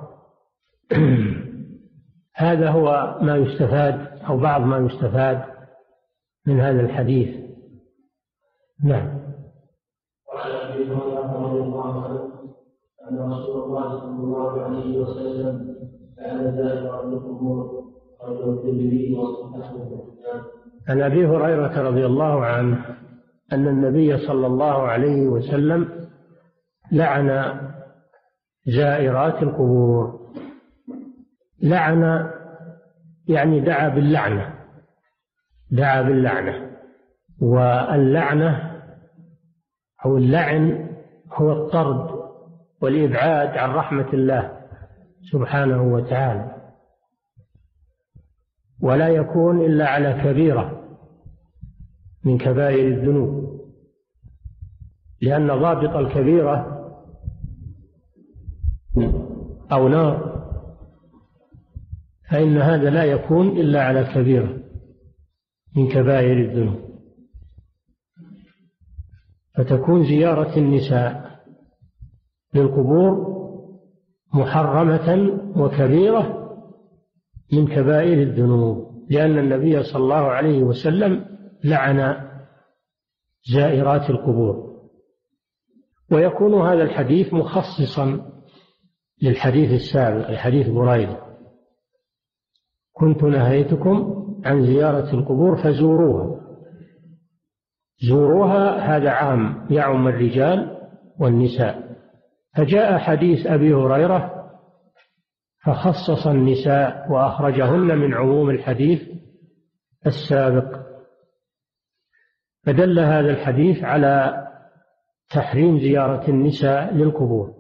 هذا هو ما يستفاد أو بعض ما يستفاد من هذا الحديث. نعم. وعن ابي هريره رضي الله عنه ان رسول الله صلى الله عليه وسلم كان زائرا للقبور رجل الترمذي وصححه. عن ابي هريره رضي الله عنه ان النبي صلى الله عليه وسلم لعن زائرات القبور. لعن يعني دعا باللعنه، دعا باللعنه. واللعنه أو اللعن هو الطرد والإبعاد عن رحمة الله سبحانه وتعالى، ولا يكون إلا على كبيرة من كبائر الذنوب، لأن ضابط الكبيرة أو نار، فإن هذا لا يكون إلا على كبيرة من كبائر الذنوب. فتكون زيارة النساء للقبور محرمة وكبيرة من كبائر الذنوب، لأن النبي صلى الله عليه وسلم لعن زائرات القبور. ويكون هذا الحديث مخصصا للحديث السابق، لحديث بريدة: كنت نهيتكم عن زيارة القبور فزوروها. زوروها هذا عام يعم الرجال والنساء. فجاء حديث أبي هريرة فخصص النساء وأخرجهن من عموم الحديث السابق. فدل هذا الحديث على تحريم زيارة النساء للقبور،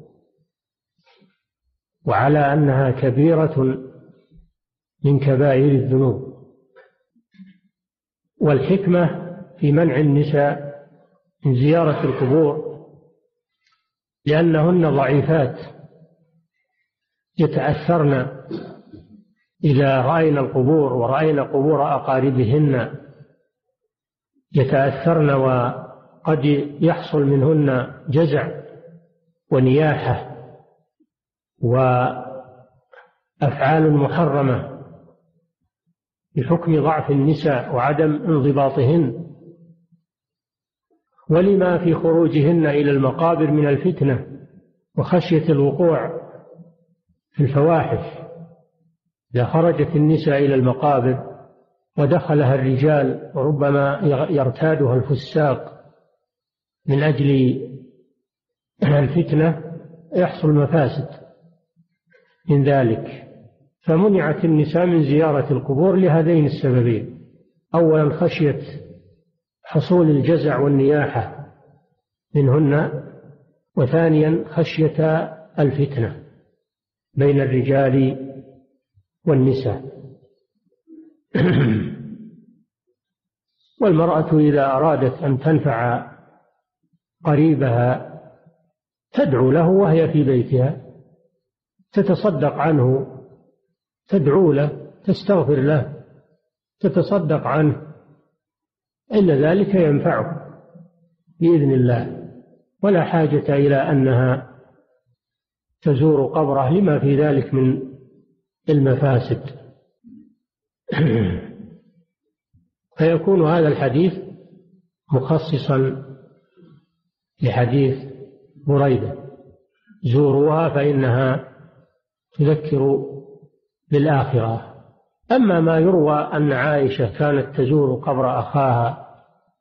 وعلى أنها كبيرة من كبائر الذنوب. والحكمة في منع النساء من زيارة القبور لأنهن ضعيفات يتأثرن إذا رأينا القبور ورأينا قبور أقاربهن، يتأثرن وقد يحصل منهن جزع ونياحة وأفعال محرمة بحكم ضعف النساء وعدم انضباطهن، ولما في خروجهن إلى المقابر من الفتنة وخشية الوقوع في الفواحش. إذا خرجت النساء إلى المقابر ودخلها الرجال وربما يرتادها الفساق من أجل الفتنة يحصل مفاسد من ذلك، فمنعت النساء من زيارة القبور لهذين السببين: أولا خشية حصول الجزع والنياحة منهن، وثانيا خشية الفتنة بين الرجال والنساء. والمرأة إذا أرادت أن تنفع قريبها تدعو له وهي في بيتها، تتصدق عنه، تدعو له، تستغفر له، تتصدق عنه، إن ذلك ينفعه بإذن الله، ولا حاجة إلى أنها تزور قبره لما في ذلك من المفاسد. فيكون هذا الحديث مخصصا لحديث بريدة: زوروها فإنها تذكر بالآخرة. أما ما يروى أن عائشة كانت تزور قبر أخاها،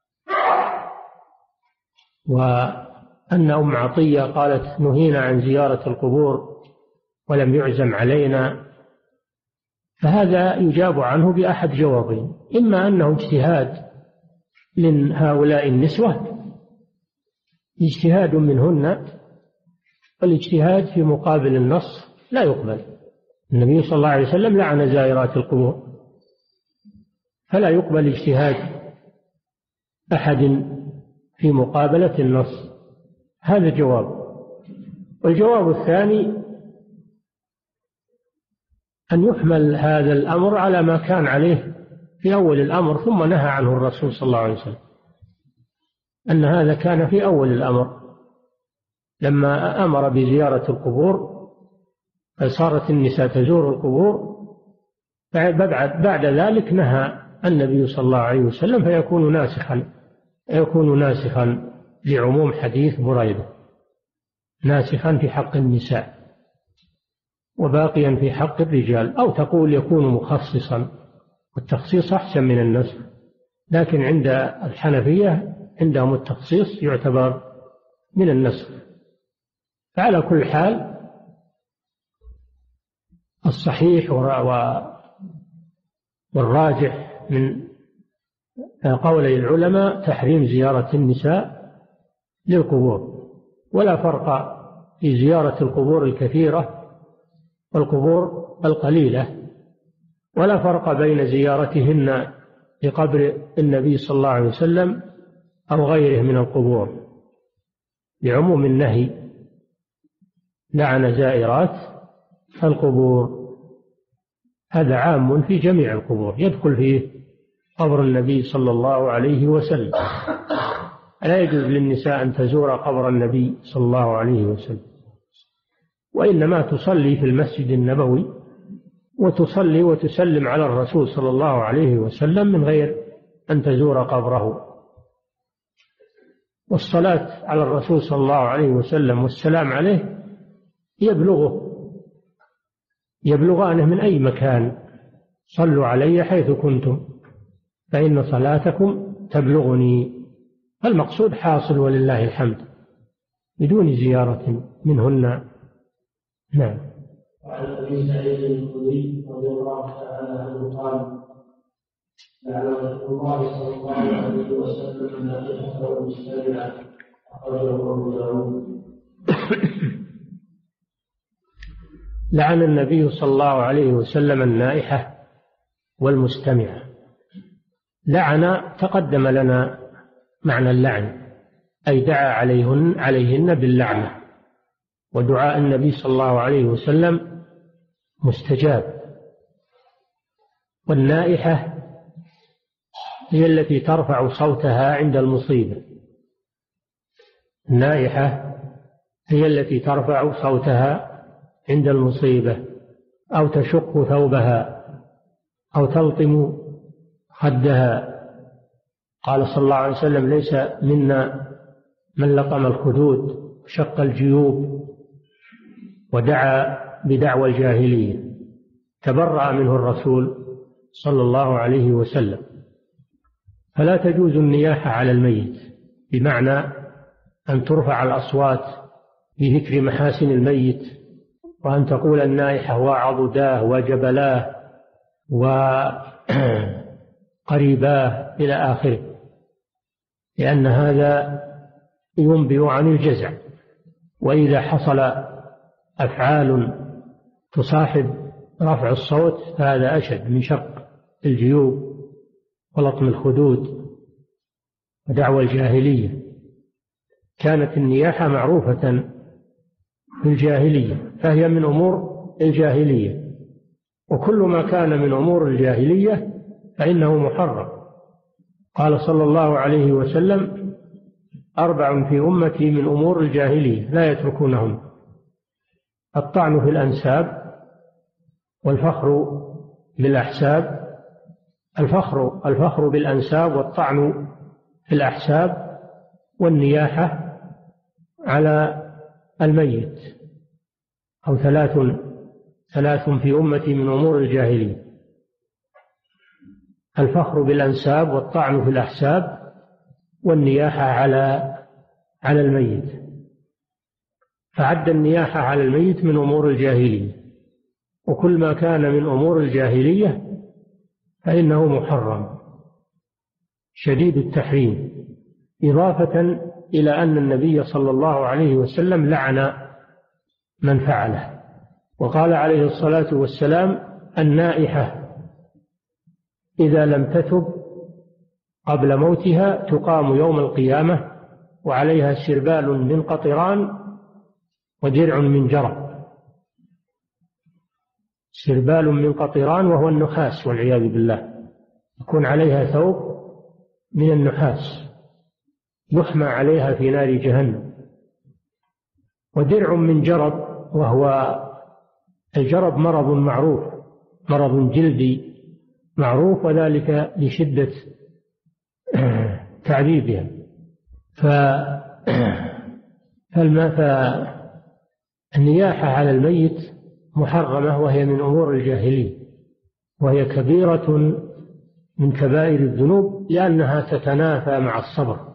وأن أم عطية قالت نهينا عن زيارة القبور ولم يعزم علينا، فهذا يجاب عنه بأحد جوابين: إما أنه اجتهاد من هؤلاء النسوة، اجتهاد منهن، والاجتهاد في مقابل النص لا يقبل. النبي صلى الله عليه وسلم لعن زائرات القبور، فلا يقبل اجتهاد أحد في مقابلة النص. هذا جواب. والجواب الثاني أن يحمل هذا الأمر على ما كان عليه في أول الأمر ثم نهى عنه الرسول صلى الله عليه وسلم، أن هذا كان في أول الأمر لما أمر بزيارة القبور، فصارت النساء تزور القبور، بعد ذلك نهى النبي صلى الله عليه وسلم، فيكون ناسخا يكون ناسخا لعموم حديث بريدة، ناسخا في حق النساء وباقيا في حق الرجال. أو تقول يكون مخصصا، والتخصيص أحسن من النسخ، لكن عند الحنفية عندهم التخصيص يعتبر من النسخ. فعلى كل حال الصحيح والراجح من قولي العلماء تحريم زيارة النساء للقبور، ولا فرق في زيارة القبور الكثيرة والقبور القليلة، ولا فرق بين زيارتهن لقبر النبي صلى الله عليه وسلم أو غيره من القبور، لعموم النهي: لعن زائرات القبور. هذا عام في جميع القبور، يدخل فيه قبر النبي صلى الله عليه وسلم. لا يجوز للنساء أن تزور قبر النبي صلى الله عليه وسلم، وإنما تصلي في المسجد النبوي وتصلي وتسلم على الرسول صلى الله عليه وسلم من غير أن تزور قبره. والصلاة على الرسول صلى الله عليه وسلم والسلام عليه يبلغه يبلغانه من أي مكان: صلوا علي حيث كنتم فإن صلاتكم تبلغني. المقصود حاصل ولله الحمد بدون زيارة منهن. نعم. وعن ابي سعيد الخدري رضي الله تعالى عنه قال: لعن رسول الله صلى الله عليه وسلم النائحة والمستمعة أخرجه أبو داود. لعن النبي صلى الله عليه وسلم النائحة والمستمعة. لعن تقدم لنا معنى اللعن، أي دعا عليهن, عليهن باللعنة، ودعاء النبي صلى الله عليه وسلم مستجاب. والنائحة هي التي ترفع صوتها عند المصيبة. النائحة هي التي ترفع صوتها عند المصيبة، أو تشق ثوبها، أو تلطم خدها. قال صلى الله عليه وسلم: ليس منا من لطم الخدود وشق الجيوب ودعا بدعوى الجاهلية. تبرأ منه الرسول صلى الله عليه وسلم. فلا تجوز النياحة على الميت، بمعنى أن ترفع الأصوات بذكر محاسن الميت، وأن تقول النائحة وعضداه وجبلاه وقريباه إلى آخره، لأن هذا ينبئ عن الجزع. وإذا حصل أفعال تصاحب رفع الصوت فهذا أشد من شق الجيوب ولطم الخدود ودعوى الجاهلية. كانت النياحة معروفة في الجاهلية، فهي من أمور الجاهلية، وكل ما كان من أمور الجاهلية فإنه محرم. قال صلى الله عليه وسلم: أربع في أمتي من أمور الجاهلية لا يتركونهم: الطعن في الأنساب، والفخر بالأحساب، الفخر الفخر بالأنساب والطعن في الأحساب، والنياحة على الميت. أو ثلاث ثلاث في أمتي من أمور الجاهلية: الفخر بالأنساب والطعن في الأحساب والنياحة على على الميت. فعد النياحة على الميت من أمور الجاهلية، وكل ما كان من أمور الجاهلية فإنه محرم شديد التحريم، إضافة إلى أن النبي صلى الله عليه وسلم لعن من فعله. وقال عليه الصلاة والسلام: النائحة إذا لم تتب قبل موتها تقام يوم القيامة وعليها سربال من قطران ودرع من جرب. سربال من قطران وهو النحاس والعياذ بالله، يكون عليها ثوب من النحاس يحمى عليها في نار جهنم. ودرع من جرب، وهو الجرب مرض معروف، مرض جلدي معروف، وذلك لشدة تعذيبها. فالنياحة على الميت محرمة، وهي من أمور الجاهلية، وهي كبيرة من كبائر الذنوب، لأنها تتنافى مع الصبر.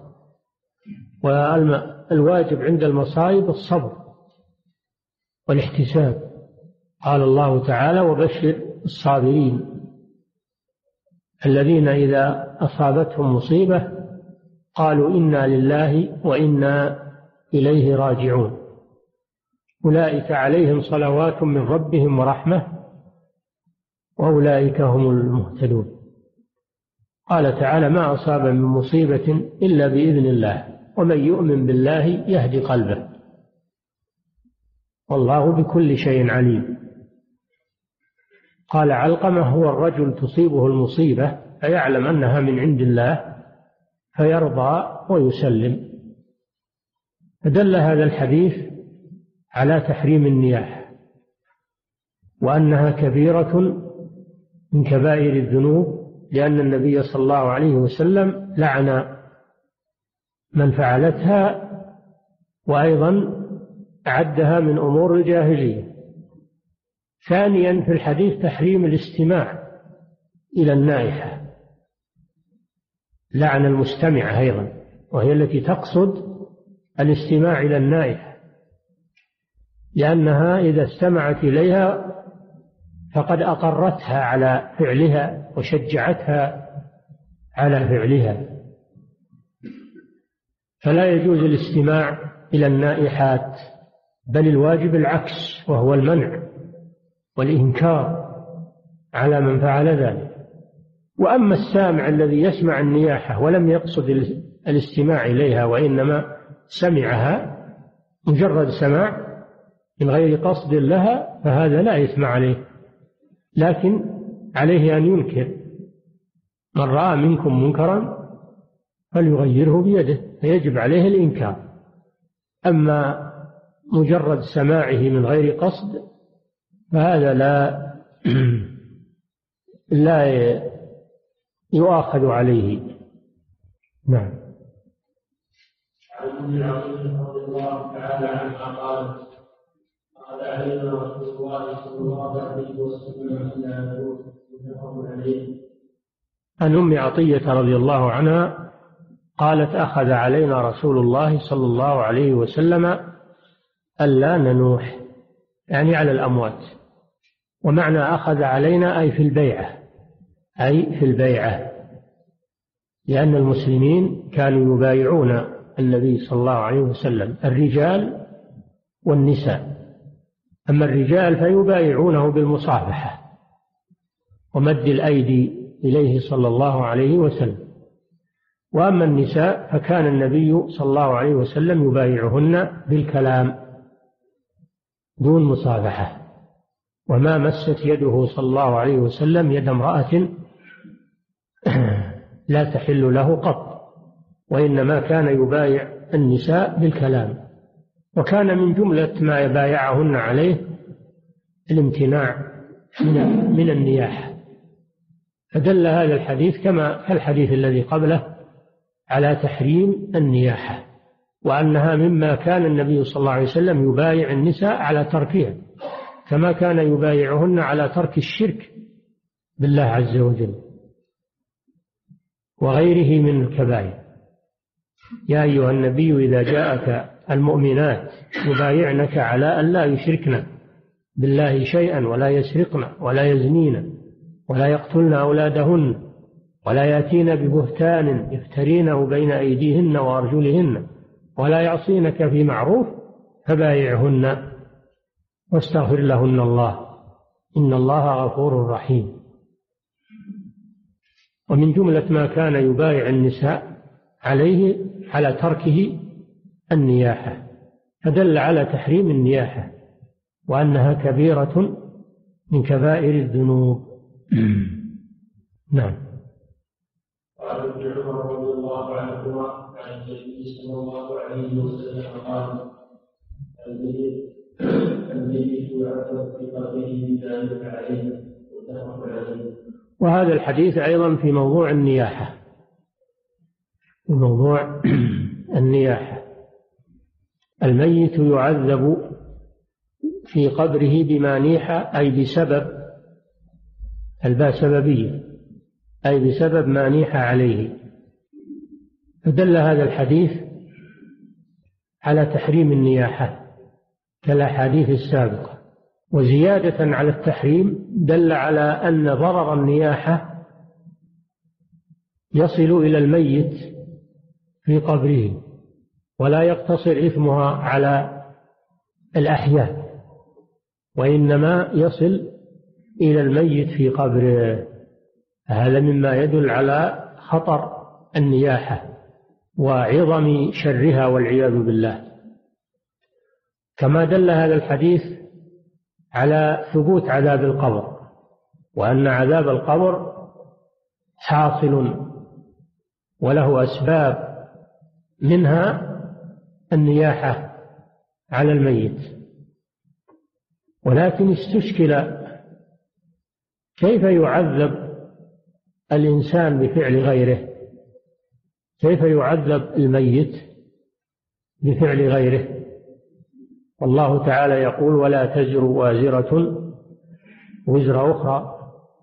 والواجب عند المصائب الصبر والاحتساب. قال الله تعالى: وبشر الصابرين الذين إذا أصابتهم مصيبة قالوا إنا لله وإنا إليه راجعون أولئك عليهم صلوات من ربهم ورحمة وأولئك هم المهتدون. قال تعالى: ما أصاب من مصيبة إلا بإذن الله ومن يؤمن بالله يهدي قلبه والله بكل شيء عليم. قال علقمة: هو الرجل تصيبه المصيبة فيعلم أنها من عند الله فيرضى ويسلم. فدل هذا الحديث على تحريم النياحة، وأنها كبيرة من كبائر الذنوب، لأن النبي صلى الله عليه وسلم لعن من فعلتها، وأيضا أعدها من أمور الجاهلية. ثانيا في الحديث تحريم الاستماع إلى النائحة، لعن المستمعة أيضا، وهي التي تقصد الاستماع إلى النائحة، لأنها إذا استمعت إليها فقد أقرتها على فعلها وشجعتها على فعلها، فلا يجوز الاستماع إلى النائحات، بل الواجب العكس، وهو المنع والإنكار على من فعل ذلك. وأما السامع الذي يسمع النياحة ولم يقصد الاستماع إليها وإنما سمعها مجرد سماع من غير قصد لها، فهذا لا إثم عليه، لكن عليه أن ينكر. من رأى منكم منكرا فليغيره بيده، فيجب عليه الإنكار. أما مجرد سماعه من غير قصد فهذا لا لا يؤاخذ عليه. نعم. عن ابن عمر رضي الله تعالى عنها قال: قال علينا رسول الله صلى الله عليه وسلم الا نروح متفق عليه. عن أم عطية رضي الله عنها قالت: أخذ علينا رسول الله صلى الله عليه وسلم ألا ننوح، يعني على الأموات. ومعنى أخذ علينا أي في البيعة، أي في البيعة، لأن المسلمين كانوا يبايعون النبي صلى الله عليه وسلم، الرجال والنساء. أما الرجال فيبايعونه بالمصافحة ومد الأيدي إليه صلى الله عليه وسلم، وأما النساء فكان النبي صلى الله عليه وسلم يبايعهن بالكلام دون مصافحة. وما مست يده صلى الله عليه وسلم يد امرأة لا تحل له قط، وإنما كان يبايع النساء بالكلام. وكان من جملة ما يبايعهن عليه الامتناع من النياحة. فدل هذا الحديث كما كالحديث الذي قبله على تحريم النياحة، وأنها مما كان النبي صلى الله عليه وسلم يبايع النساء على تركها، كما كان يبايعهن على ترك الشرك بالله عز وجل وغيره من الكبائر. يا أيها النبي إذا جاءك المؤمنات يبايعنك على أن لا يشركن بالله شيئا ولا يسرقن ولا يزنين ولا يقتلن أولادهن ولا يأتين ببهتان يفترينه بين أيديهن وأرجلهن ولا يعصينك في معروف فبايعهن واستغفر لهن الله إن الله غفور رحيم. ومن جملة ما كان يبايع النساء عليه على تركه النياحة، فدل على تحريم النياحة وأنها كبيرة من كبائر الذنوب. نعم. وعن ابن عمر رضي الله عنهما عن النبي صلى الله عليه وسلم قال: الميت الميت يعذب في قبره بذلك عليه متفق عليه. وهذا الحديث أيضا في موضوع النياحة، في موضوع النياحة. الميت يعذب في قبره بما نيح، أي بسبب الباء سببية، أي بسبب ما نيح عليه. فدل هذا الحديث على تحريم النياحة كالأحاديث السابقة. وزيادة على التحريم دل على أن ضرر النياحة يصل إلى الميت في قبره، ولا يقتصر إثمها على الأحياء، وإنما يصل إلى الميت في قبره. هذا مما يدل على خطر النياحة وعظم شرها والعياذ بالله. كما دل هذا الحديث على ثبوت عذاب القبر، وأن عذاب القبر حاصل وله أسباب، منها النياحة على الميت. ولكن استشكل كيف يعذب الإنسان بفعل غيره، كيف يعذب الميت بفعل غيره. والله تعالى يقول: ولا تزر وازرة وزر أخرى.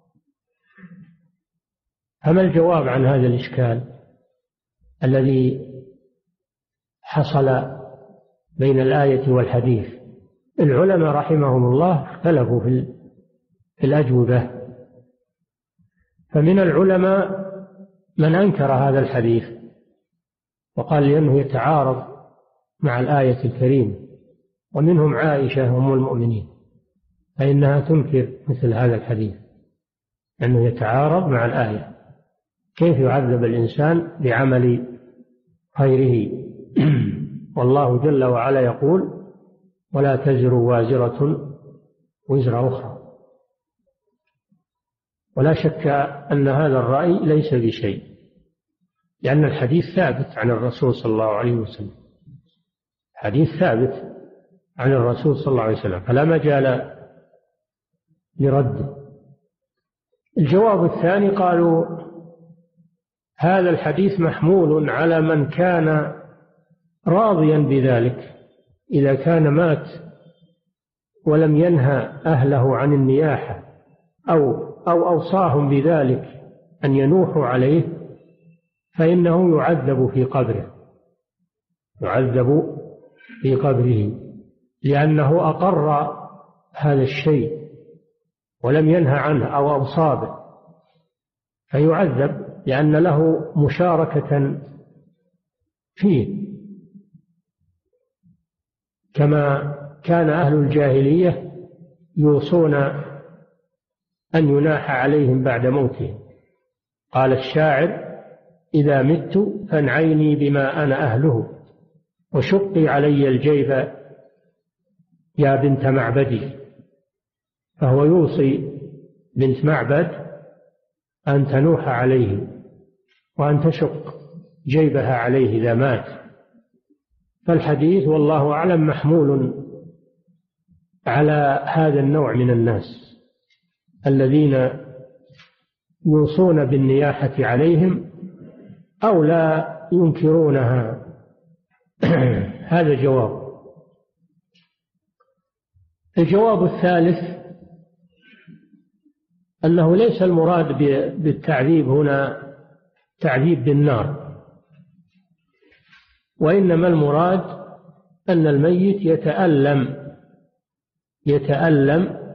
فما الجواب عن هذا الإشكال الذي حصل بين الآية والحديث؟ العلماء رحمهم الله اختلفوا في الأجوبة. فمن العلماء من أنكر هذا الحديث وقال لأنه يتعارض مع الآية الكريمة، ومنهم عائشة أم المؤمنين، فإنها تنكر مثل هذا الحديث أنه يتعارض مع الآية. كيف يعذب الإنسان بعمل غيره؟ والله جل وعلا يقول: ولا تزر وازرة وزر أخرى. ولا شك أن هذا الرأي ليس بشيء، لأن الحديث ثابت عن الرسول صلى الله عليه وسلم، حديث ثابت عن الرسول صلى الله عليه وسلم، فلا مجال لرده. الجواب الثاني قالوا: هذا الحديث محمول على من كان راضيا بذلك، إذا كان مات ولم ينهى أهله عن النياحة أو أو أوصاهم بذلك أن ينوحوا عليه، فإنه يعذب في قبره، يعذب في قبره لأنه أقر هذا الشيء ولم ينهى عنه أو أوصى به، فيعذب لأن له مشاركة فيه، كما كان أهل الجاهلية يوصون أن يناح عليهم بعد موتهم. قال الشاعر: إذا مت فانعيني بما أنا أهله، وشقي علي الجيب يا بنت معبدي. فهو يوصي بنت معبد أن تنوح عليه وأن تشق جيبها عليه إذا مات. فالحديث والله أعلم محمول على هذا النوع من الناس الذين يوصون بالنياحة عليهم أو لا ينكرونها. هذا جواب. الجواب الثالث أنه ليس المراد بالتعذيب هنا تعذيب بالنار، وإنما المراد أن الميت يتألم يتألم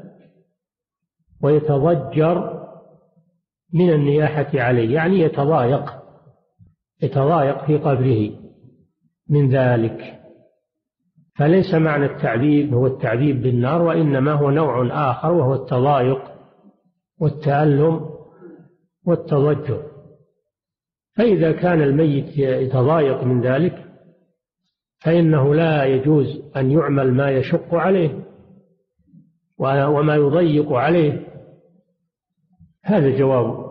ويتضجر من النياحة عليه، يعني يتضايق يتضايق في قبره من ذلك. فليس معنى التعذيب هو التعذيب بالنار، وإنما هو نوع آخر وهو التضايق والتألم والتضجر. فإذا كان الميت يتضايق من ذلك فإنه لا يجوز أن يعمل ما يشق عليه وما يضيق عليه. هذا جواب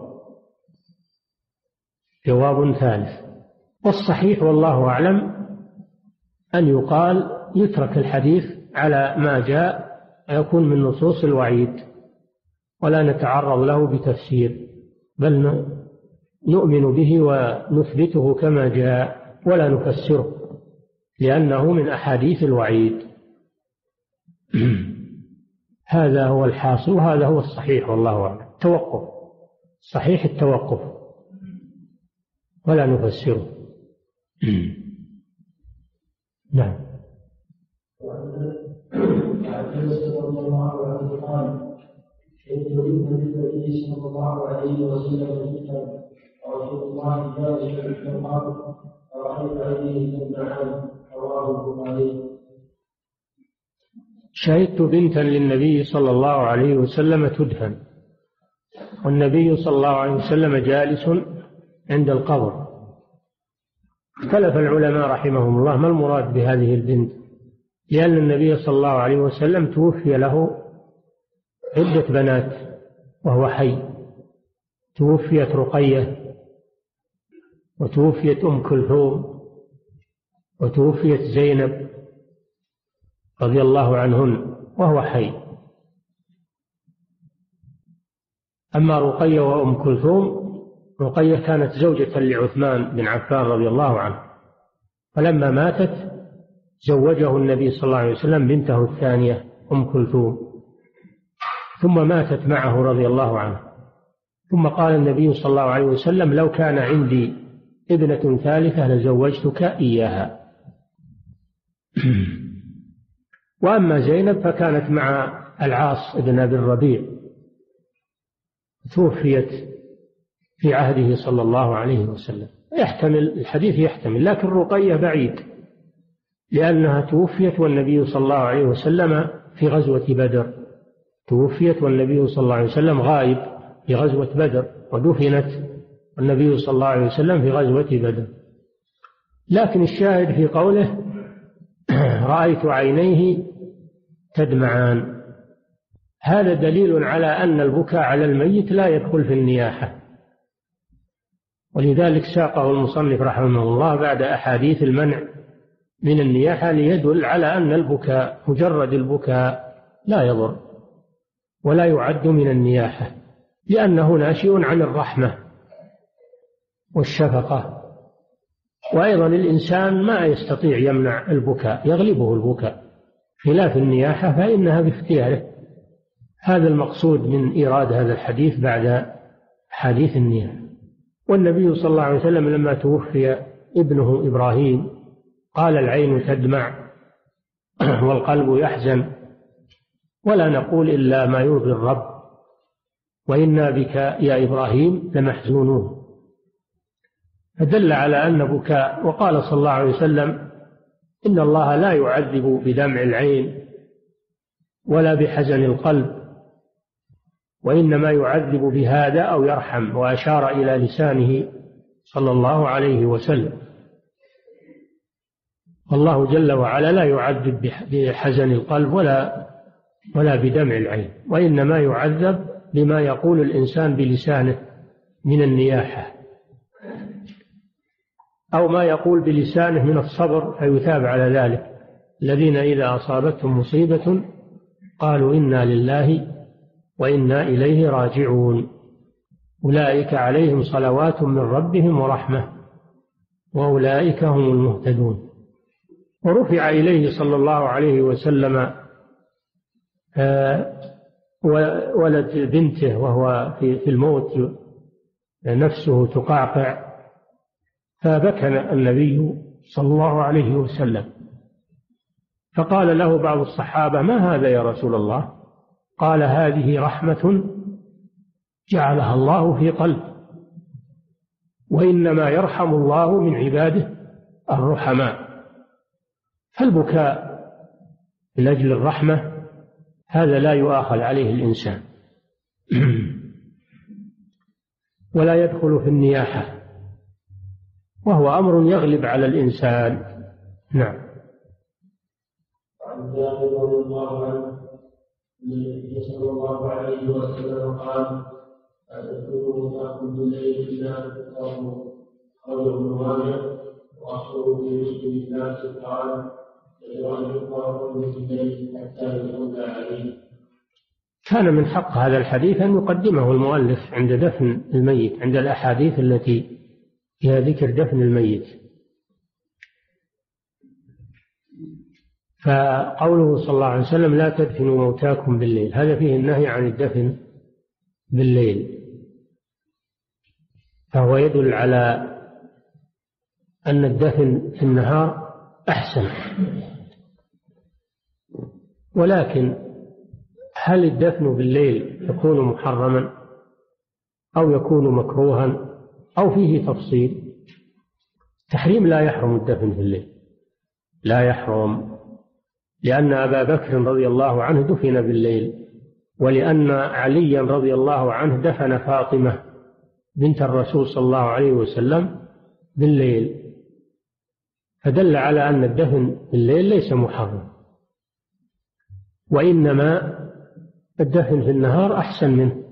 جواب ثالث. والصحيح والله أعلم أن يقال يترك الحديث على ما جاء ويكون من نصوص الوعيد، ولا نتعرض له بتفسير، بل نؤمن به ونثبته كما جاء ولا نفسره، لأنه من أحاديث الوعيد. هذا هو الحاصل، وهذا هو الصحيح والله أعلم. توقف صحيح التوقف ولا نفسره. نعم. وعن انس رضي الله عنه قال: شهدت بالنبي صلى الله عليه وسلم جدا ورسول الله جالس في القبر فرأيت عينيه تدمعان. رواه البخاري. شهدت بنتا للنبي صلى الله عليه وسلم تدفن، والنبي صلى الله عليه وسلم جالس عند القبر. اختلف العلماء رحمهم الله ما المراد بهذه البنت، لأن النبي صلى الله عليه وسلم توفي له عدة بنات وهو حي. توفيت رقية، وتوفيت أم كلثوم، وتوفيت زينب رضي الله عنهن وهو حي. أما رقية وأم كلثوم، رقية كانت زوجة لعثمان بن عفان رضي الله عنه، فلما ماتت زوجه النبي صلى الله عليه وسلم بنته الثانية أم كلثوم، ثم ماتت معه رضي الله عنه. ثم قال النبي صلى الله عليه وسلم: لو كان عندي ابنة ثالثة لزوجتك إياها. وأما زينب فكانت مع العاص بن أبي الربيع، توفيت في عهده صلى الله عليه وسلم. يحتمل الحديث يحتمل، لكن رقية بعيد، لأنها توفيت والنبي صلى الله عليه وسلم في غزوة بدر، توفيت والنبي صلى الله عليه وسلم غائب في غزوة بدر، ودفنت والنبي صلى الله عليه وسلم في غزوة بدر. لكن الشاهد في قوله رأيت عينيه تدمعان، هذا دليل على أن البكاء على الميت لا يدخل في النياحة، ولذلك ساقه المصنف رحمه الله بعد أحاديث المنع من النياحة ليدل على أن البكاء مجرد البكاء لا يضر ولا يعد من النياحة، لأنه ناشئ عن الرحمة والشفقة. وأيضا الإنسان ما يستطيع يمنع البكاء، يغلبه البكاء، خلاف النياحة فإنها باختياره. هذا المقصود من إيراد هذا الحديث بعد حديث النياحة. والنبي صلى الله عليه وسلم لما توفي ابنه إبراهيم قال العين تدمع والقلب يحزن، ولا نقول إلا ما يرضي الرب، وإنا بك يا إبراهيم لمحزونون. فدل على أن بكاء. وقال صلى الله عليه وسلم إن الله لا يعذب بدمع العين ولا بحزن القلب، وإنما يعذب بهذا أو يرحم، وأشار إلى لسانه صلى الله عليه وسلم. الله جل وعلا لا يعذب بحزن القلب ولا ولا بدمع العين، وإنما يعذب بما يقول الإنسان بلسانه من النياحة، أو ما يقول بلسانه من الصبر فيثاب على ذلك. الذين إذا أصابتهم مصيبة قالوا إنا لله وإنا إليه راجعون، أولئك عليهم صلوات من ربهم ورحمة وأولئك هم المهتدون. ورفع إليه صلى الله عليه وسلم ولد بنته وهو في الموت نفسه تقعقع، فبكى النبي صلى الله عليه وسلم، فقال له بعض الصحابة ما هذا يا رسول الله؟ قال هذه رحمة جعلها الله في قلب، وإنما يرحم الله من عباده الرحماء. فالبكاء من أجل الرحمة هذا لا يؤاخذ عليه الإنسان ولا يدخل في النياحة، وهو أمر يغلب على الإنسان. نعم. وعن جابر رضي الله عنه النبي صلى الله عليه وسلم قال أتذكروا موتاكم بالليل إلا تذكروا قول ابن ماجه وأخبروا في مسلم الناس قال كان من حق هذا الحديث أن يقدمه المؤلف عند دفن الميت، عند الأحاديث التي فيها ذكر دفن الميت. فقوله صلى الله عليه وسلم لا تدفنوا موتاكم بالليل، هذا فيه النهي عن الدفن بالليل، فهو يدل على أن الدفن في النهار أحسن. ولكن هل الدفن بالليل يكون محرما أو يكون مكروها أو فيه تفصيل؟ تحريم لا يحرم الدفن في الليل، لا يحرم، لأن أبا بكر رضي الله عنه دفن بالليل، ولأن عليا رضي الله عنه دفن فاطمة بنت الرسول صلى الله عليه وسلم بالليل، فدل على أن الدفن بالليل ليس محرم، وإنما الدفن في النهار أحسن منه،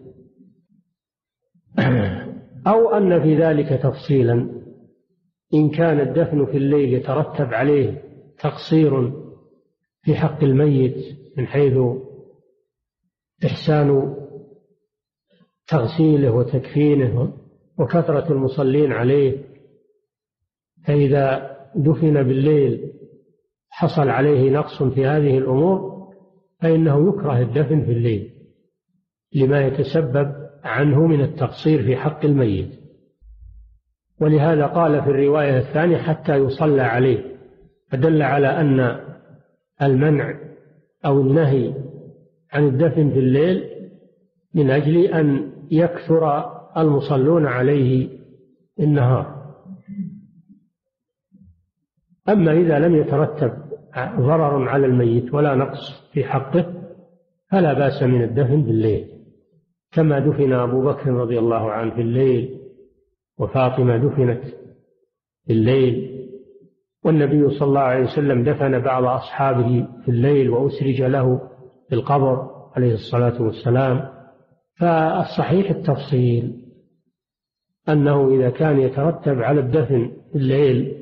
أو أن في ذلك تفصيلا، إن كان الدفن في الليل يترتب عليه تقصير في حق الميت من حيث إحسان تغسيله وتكفينه وكثرة المصلين عليه، فإذا دفن بالليل حصل عليه نقص في هذه الأمور فإنه يكره الدفن في الليل لما يتسبب عنه من التقصير في حق الميت. ولهذا قال في الرواية الثانية حتى يصلى عليه، فدل على أن المنع أو النهي عن الدفن في الليل من أجل أن يكثر المصلون عليه النهار. أما إذا لم يترتب ضرر على الميت ولا نقص في حقه فلا بأس من الدفن بالليل، كما دفن أبو بكر رضي الله عنه في الليل، وفاطمة دفنت في الليل، والنبي صلى الله عليه وسلم دفن بعض أصحابه في الليل وأسرج له في القبر عليه الصلاة والسلام. فالصحيح التفصيل أنه إذا كان يترتب على الدفن في الليل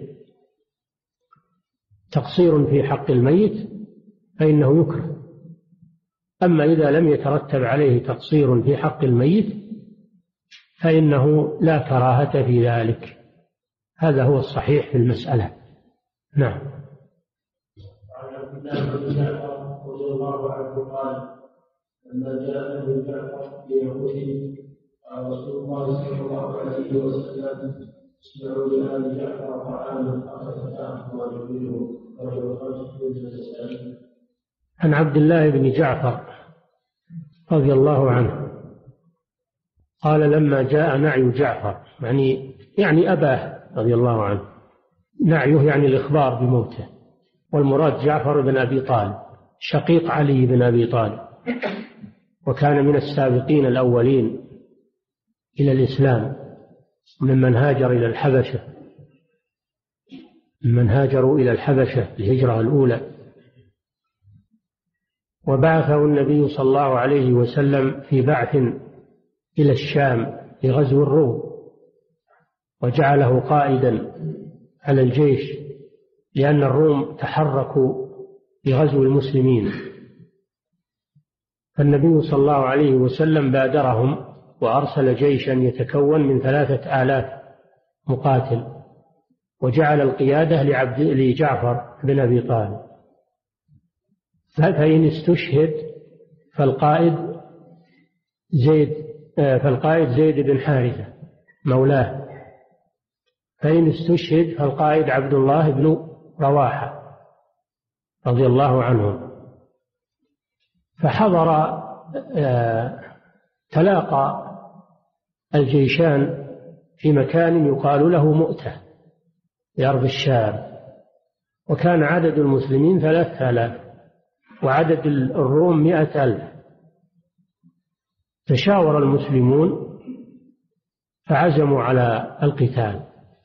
تقصير في حق الميت فإنه يكره. أما إذا لم يترتب عليه تقصير في حق الميت فإنه لا كراهة في ذلك. هذا هو الصحيح في المسألة. نعم. عن عبد الله بن جعفر رضي الله عنه قال لما جاء ابن جعفر ليهوده قال رسول الله صلى الله عليه وسلم اسمعوا لآل جعفر طعاما أخذ تأخذ وجبله رجل خمس من عن عبد الله بن جعفر رضي الله عنه قال لما جاء نعي جعفر، يعني يعني أباه رضي الله عنه، نعيه يعني الإخبار بموته، والمراد جعفر بن أبي طالب شقيق علي بن أبي طالب، وكان من السابقين الأولين إلى الإسلام ممن هاجر إلى الحبشة، ممن هاجروا إلى الحبشة الهجرة الأولى. وبعثه النبي صلى الله عليه وسلم في بعث إلى الشام لغزو الروم، وجعله قائدا على الجيش لأن الروم تحركوا لغزو المسلمين، فالنبي صلى الله عليه وسلم بادرهم وأرسل جيشا يتكون من ثلاثة آلاف مقاتل، وجعل القيادة لعبد لجعفر بن أبي طالب، فإن استشهد فالقائد زيد فالقائد زيد بن حارثة مولاه، فإن استشهد فالقائد عبد الله بن رواحة رضي الله عنهم. فحضر تلاقى الجيشان في مكان يقال له مؤتة في أرض الشام، وكان عدد المسلمين ثلاثة آلاف وعدد الروم مئة ألف. تشاور المسلمون فعزموا على القتال،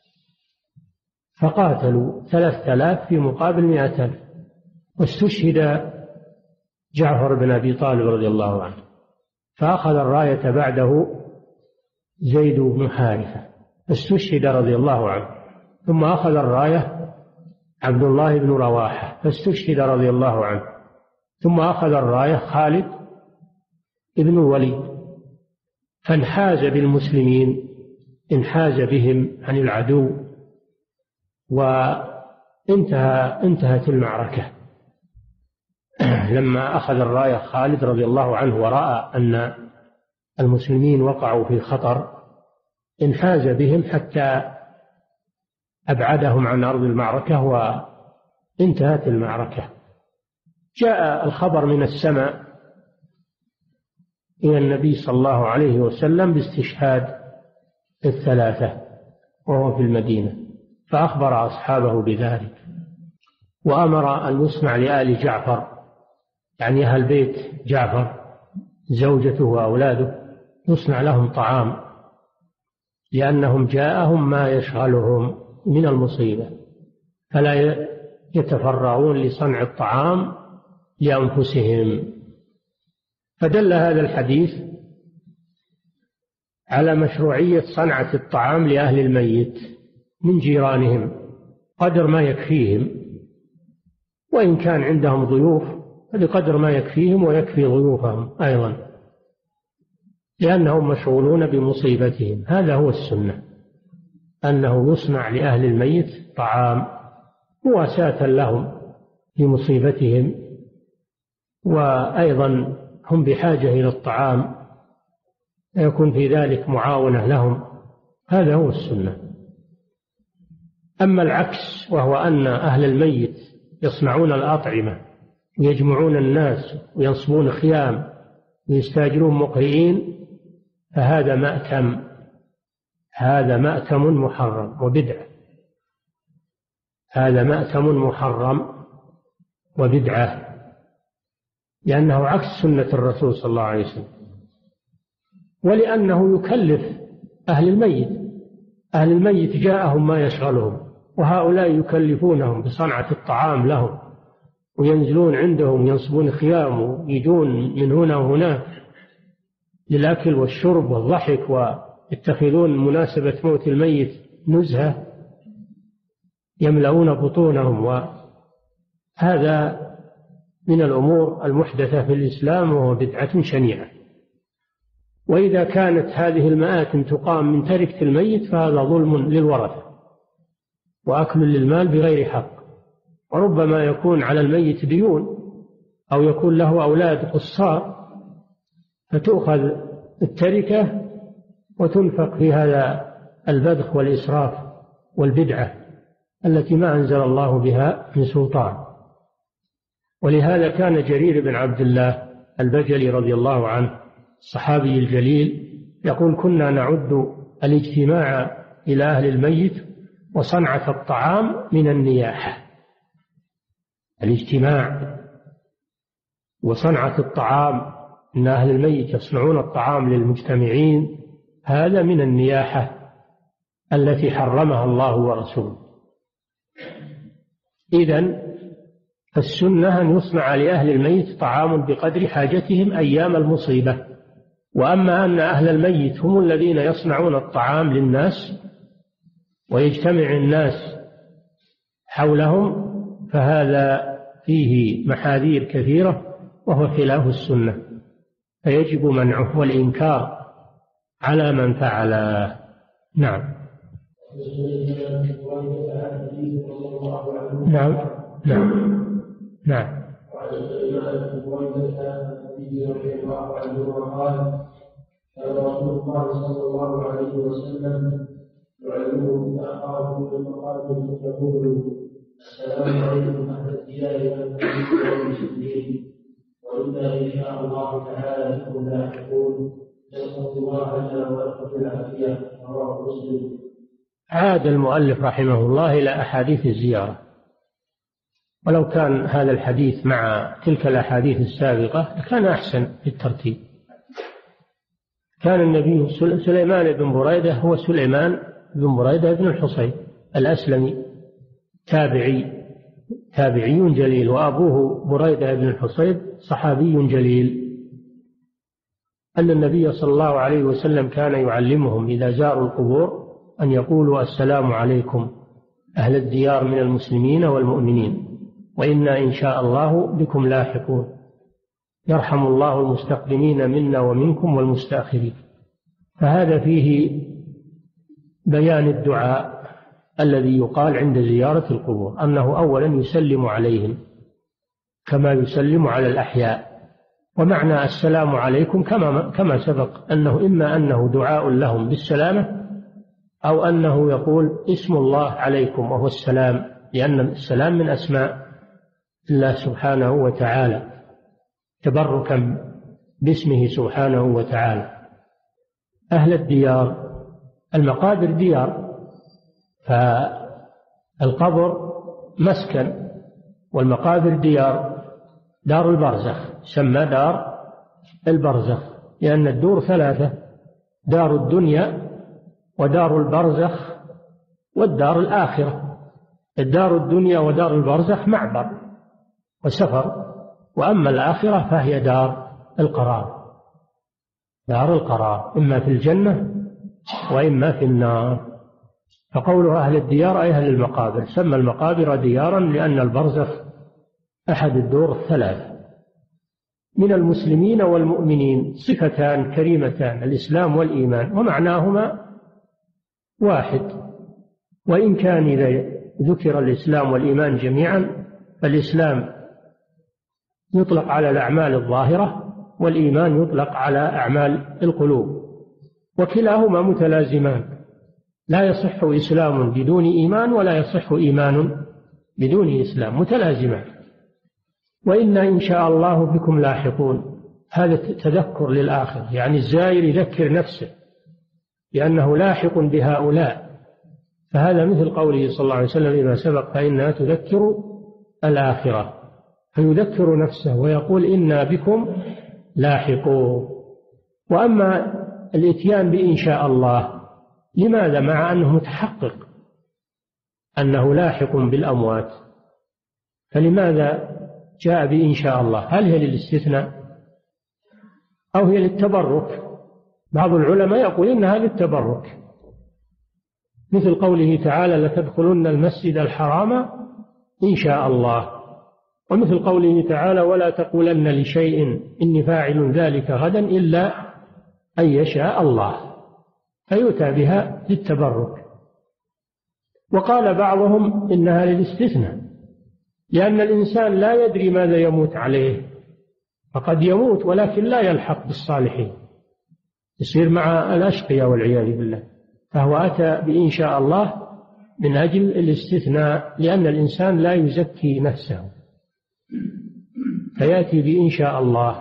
فقاتلوا ثلاثة آلاف في مقابل مئة ألف، واستشهد جعفر بن أبي طالب رضي الله عنه، فأخذ الراية بعده زيد بن حارثة فاستشهد رضي الله عنه، ثم أخذ الراية عبد الله بن رواحة فاستشهد رضي الله عنه، ثم أخذ الراية خالد بن الوليد، فانحاز بالمسلمين، انحاز بهم عن العدو، وانتهى انتهت المعركة. لما أخذ الراية خالد رضي الله عنه ورأى أن المسلمين وقعوا في خطر انحاز بهم حتى أبعدهم عن أرض المعركة وانتهت المعركة. جاء الخبر من السماء إلى النبي صلى الله عليه وسلم باستشهاد الثلاثة وهو في المدينة، فأخبر أصحابه بذلك، وأمر أن يصنع لآل جعفر، يعني أهل بيت جعفر زوجته وأولاده، يصنع لهم طعام لأنهم جاءهم ما يشغلهم من المصيبة، فلا يتفرغون لصنع الطعام لأنفسهم. فدل هذا الحديث على مشروعية صنعة الطعام لأهل الميت من جيرانهم قدر ما يكفيهم، وإن كان عندهم ضيوف فبقدر ما يكفيهم ويكفي ضيوفهم أيضا، لأنهم مشغولون بمصيبتهم. هذا هو السنة، أنه يصنع لأهل الميت طعام مواساة لهم في مصيبتهم، وأيضا هم بحاجة إلى الطعام يكون في ذلك معاونة لهم. هذا هو السنة. أما العكس وهو أن أهل الميت يصنعون الأطعمة ويجمعون الناس وينصبون خيام ويستاجرون مقرئين، فهذا مأتم هذا مأتم محرم وبدعة، هذا مأتم محرم وبدعة، لأنه عكس سنة الرسول صلى الله عليه وسلم، ولأنه يكلف أهل الميت. أهل الميت جاءهم ما يشغلهم، وهؤلاء يكلفونهم بصنعة الطعام لهم، وينزلون عندهم ينصبون خيام ويجون من هنا وهناك للأكل والشرب والضحك، ويتخذون مناسبة موت الميت نزهة يملؤون بطونهم، وهذا من الأمور المحدثة في الإسلام وهو بدعة شنيعة. وإذا كانت هذه المآتم تقام من تركة الميت فهذا ظلم للورثة وأكل للمال بغير حق، وربما يكون على الميت ديون أو يكون له أولاد قصار، فتؤخذ التركة وتنفق في هذا البذخ والإسراف والبدعة التي ما أنزل الله بها من سلطان. ولهذا كان جرير بن عبد الله البجلي رضي الله عنه الصحابي الجليل يقول: كنا نعد الاجتماع إلى أهل الميت وصنعة الطعام من النياحة. الاجتماع وصنعة الطعام، إن أهل الميت يصنعون الطعام للمجتمعين، هذا من النياحة التي حرمها الله ورسوله. إذن فالسنة أن يصنع لأهل الميت طعام بقدر حاجتهم أيام المصيبة. وأما أن أهل الميت هم الذين يصنعون الطعام للناس ويجتمع الناس حولهم، فهذا فيه محاذير كثيرة وهو خلاف السنة، فيجب منعه والإنكار على من فعله. نعم. نعم نعم نعم. رضي الله عنه وقال: كان رسول الله صلى الله عليه وسلم يعلمه إذا خرجوا من المقابر يقول: السلام عليكم أهل الديار والمسلمين، وإنا إن شاء الله تعالى بكم لاحقون، نسأل الله لنا ولكم العافية. رواه مسلم. عاد المؤلف رحمه الله إلى أحاديث الزيارة، ولو كان هذا الحديث مع تلك الأحاديث السابقة لكان أحسن في الترتيب. كان النبي سليمان بن بريدة هو سليمان بن بريدة بن الحصين الأسلمي، تابعي تابعي جليل، وأبوه بريدة بن الحصين صحابي جليل، أن النبي صلى الله عليه وسلم كان يعلمهم إذا زاروا القبور أن يقولوا: السلام عليكم أهل الديار من المسلمين والمؤمنين، وإنا إن شاء الله بكم لاحقون، يرحم الله المستقدمين منا ومنكم والمستأخرين. فهذا فيه بيان الدعاء الذي يقال عند زيارة القبور، أنه أولا يسلم عليهم كما يسلم على الأحياء. ومعنى السلام عليكم كما كما سبق أنه إما أنه دعاء لهم بالسلامة، أو أنه يقول اسم الله عليكم وهو السلام، لأن السلام من أسماء الله سبحانه وتعالى، تبركا باسمه سبحانه وتعالى. أهل الديار، المقابر ديار، فالقبر مسكن والمقابر ديار. دار البرزخ سمى دار البرزخ لأن الدور ثلاثة: دار الدنيا ودار البرزخ والدار الآخرة. الدار الدنيا ودار البرزخ معبر وسفر، وأما الآخرة فهي دار القرار، دار القرار إما في الجنة وإما في النار. فقوله أهل الديار أي أهل المقابر، سمى المقابر ديارا لأن البرزخ أحد الدور الثلاث. من المسلمين والمؤمنين صفتان كريمتان: الإسلام والإيمان، ومعناهما واحد، وإن كان إذا ذكر الإسلام والإيمان جميعا فالإسلام يطلق على الأعمال الظاهرة، والإيمان يطلق على أعمال القلوب، وكلاهما متلازمان، لا يصح إسلام بدون إيمان ولا يصح إيمان بدون إسلام، متلازمان. وإنا إن شاء الله بكم لاحقون، هذا تذكر للآخر، يعني الزائر يذكر نفسه لأنه لاحق بهؤلاء. فهذا مثل قوله صلى الله عليه وسلم فيما سبق: فإنها تذكر الآخرة، فيذكر نفسه ويقول إنا بكم لاحقون. وأما الإتيان بإن شاء الله، لماذا؟ مع أنه متحقق أنه لاحق بالأموات، فلماذا جاء بإن شاء الله؟ هل هي للاستثناء أو هي للتبرك؟ بعض العلماء يقول إنها للتبرك، مثل قوله تعالى: لتدخلن المسجد الحرام إن شاء الله، ومثل قوله تعالى: ولا تقولن لشيء إني فاعل ذلك غدا إلا أن يشاء الله، فيؤتى بها للتبرك. وقال بعضهم إنها للاستثناء، لأن الإنسان لا يدري ماذا يموت عليه، فقد يموت ولكن لا يلحق بالصالحين، يصير مع الأشقياء والعياذ بالله، فهو أتى بإن شاء الله من أجل الاستثناء، لأن الإنسان لا يزكي نفسه، فيأتي بإن شاء الله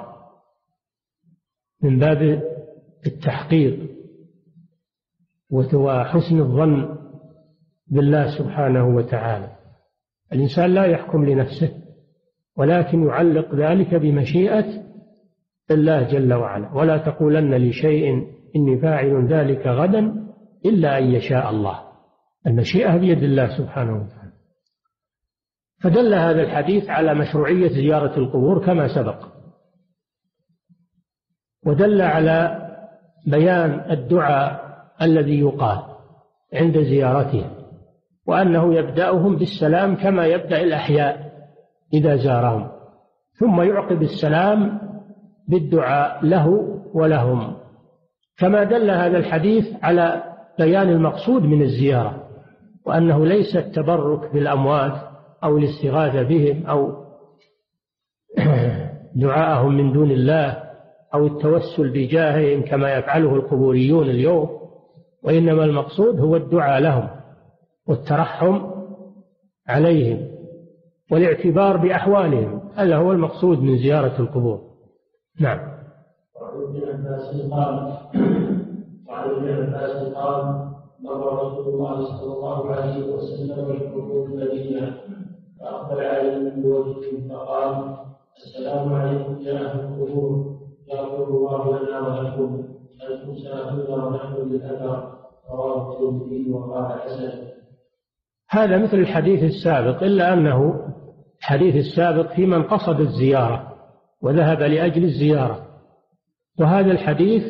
من باب التحقيق وحسن الظن بالله سبحانه وتعالى. الإنسان لا يحكم لنفسه، ولكن يعلق ذلك بمشيئة الله جل وعلا. ولا تقولن لشيء إني فاعل ذلك غدا إلا أن يشاء الله، المشيئة بيد الله سبحانه وتعالى. فدل هذا الحديث على مشروعية زيارة القبور كما سبق، ودل على بيان الدعاء الذي يقال عند زيارته، وأنه يبدأهم بالسلام كما يبدأ الأحياء إذا زارهم، ثم يعقب السلام بالدعاء له ولهم، كما دل هذا الحديث على بيان المقصود من الزيارة، وأنه ليس التبرك بالأموات أو الاستغاثة بهم أو دعاءهم من دون الله أو التوسل بجاههم كما يفعله القبوريون اليوم، وإنما المقصود هو الدعاء لهم والترحم عليهم والاعتبار بأحوالهم، هذا هو المقصود من زيارة القبور. نعم. وعن ابن عباس قال وعن ابن عباس قال مر رسول الله صلى الله عليه وسلم بالقبور المدينة فأقبل عليهم بوجهه فقال: السلام عليكم يا أهل القبور، يغفر الله لنا ولكم، أنتم ساهون ونحن بالأثر. رواه الترمذي وقال حسن. هذا مثل الحديث السابق، إلا أنه الحديث السابق في من قصد الزيارة وذهب لأجل الزيارة، وهذا الحديث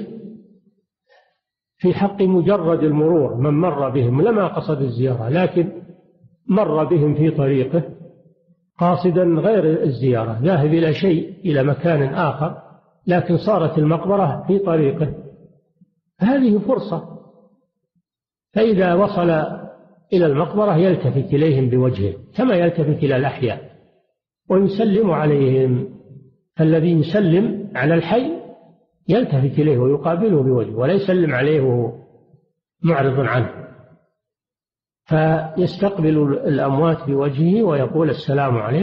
في حق مجرد المرور، من مر بهم لما قصد الزيارة، لكن مر بهم في طريقه قاصدا غير الزيارة، ذاهب إلى شيء إلى مكان آخر، لكن صارت المقبرة في طريقه، هذه فرصة، فإذا وصل إلى المقبرة يلتفت إليهم بوجهه كما يلتفت إلى الأحياء ويسلم عليهم، فالذي يسلم على الحي يلتفت إليه ويقابله بوجهه، ولا يسلم عليه وهو معرض عنه، فيستقبل الأموات بوجهه ويقول: السلام عليكم.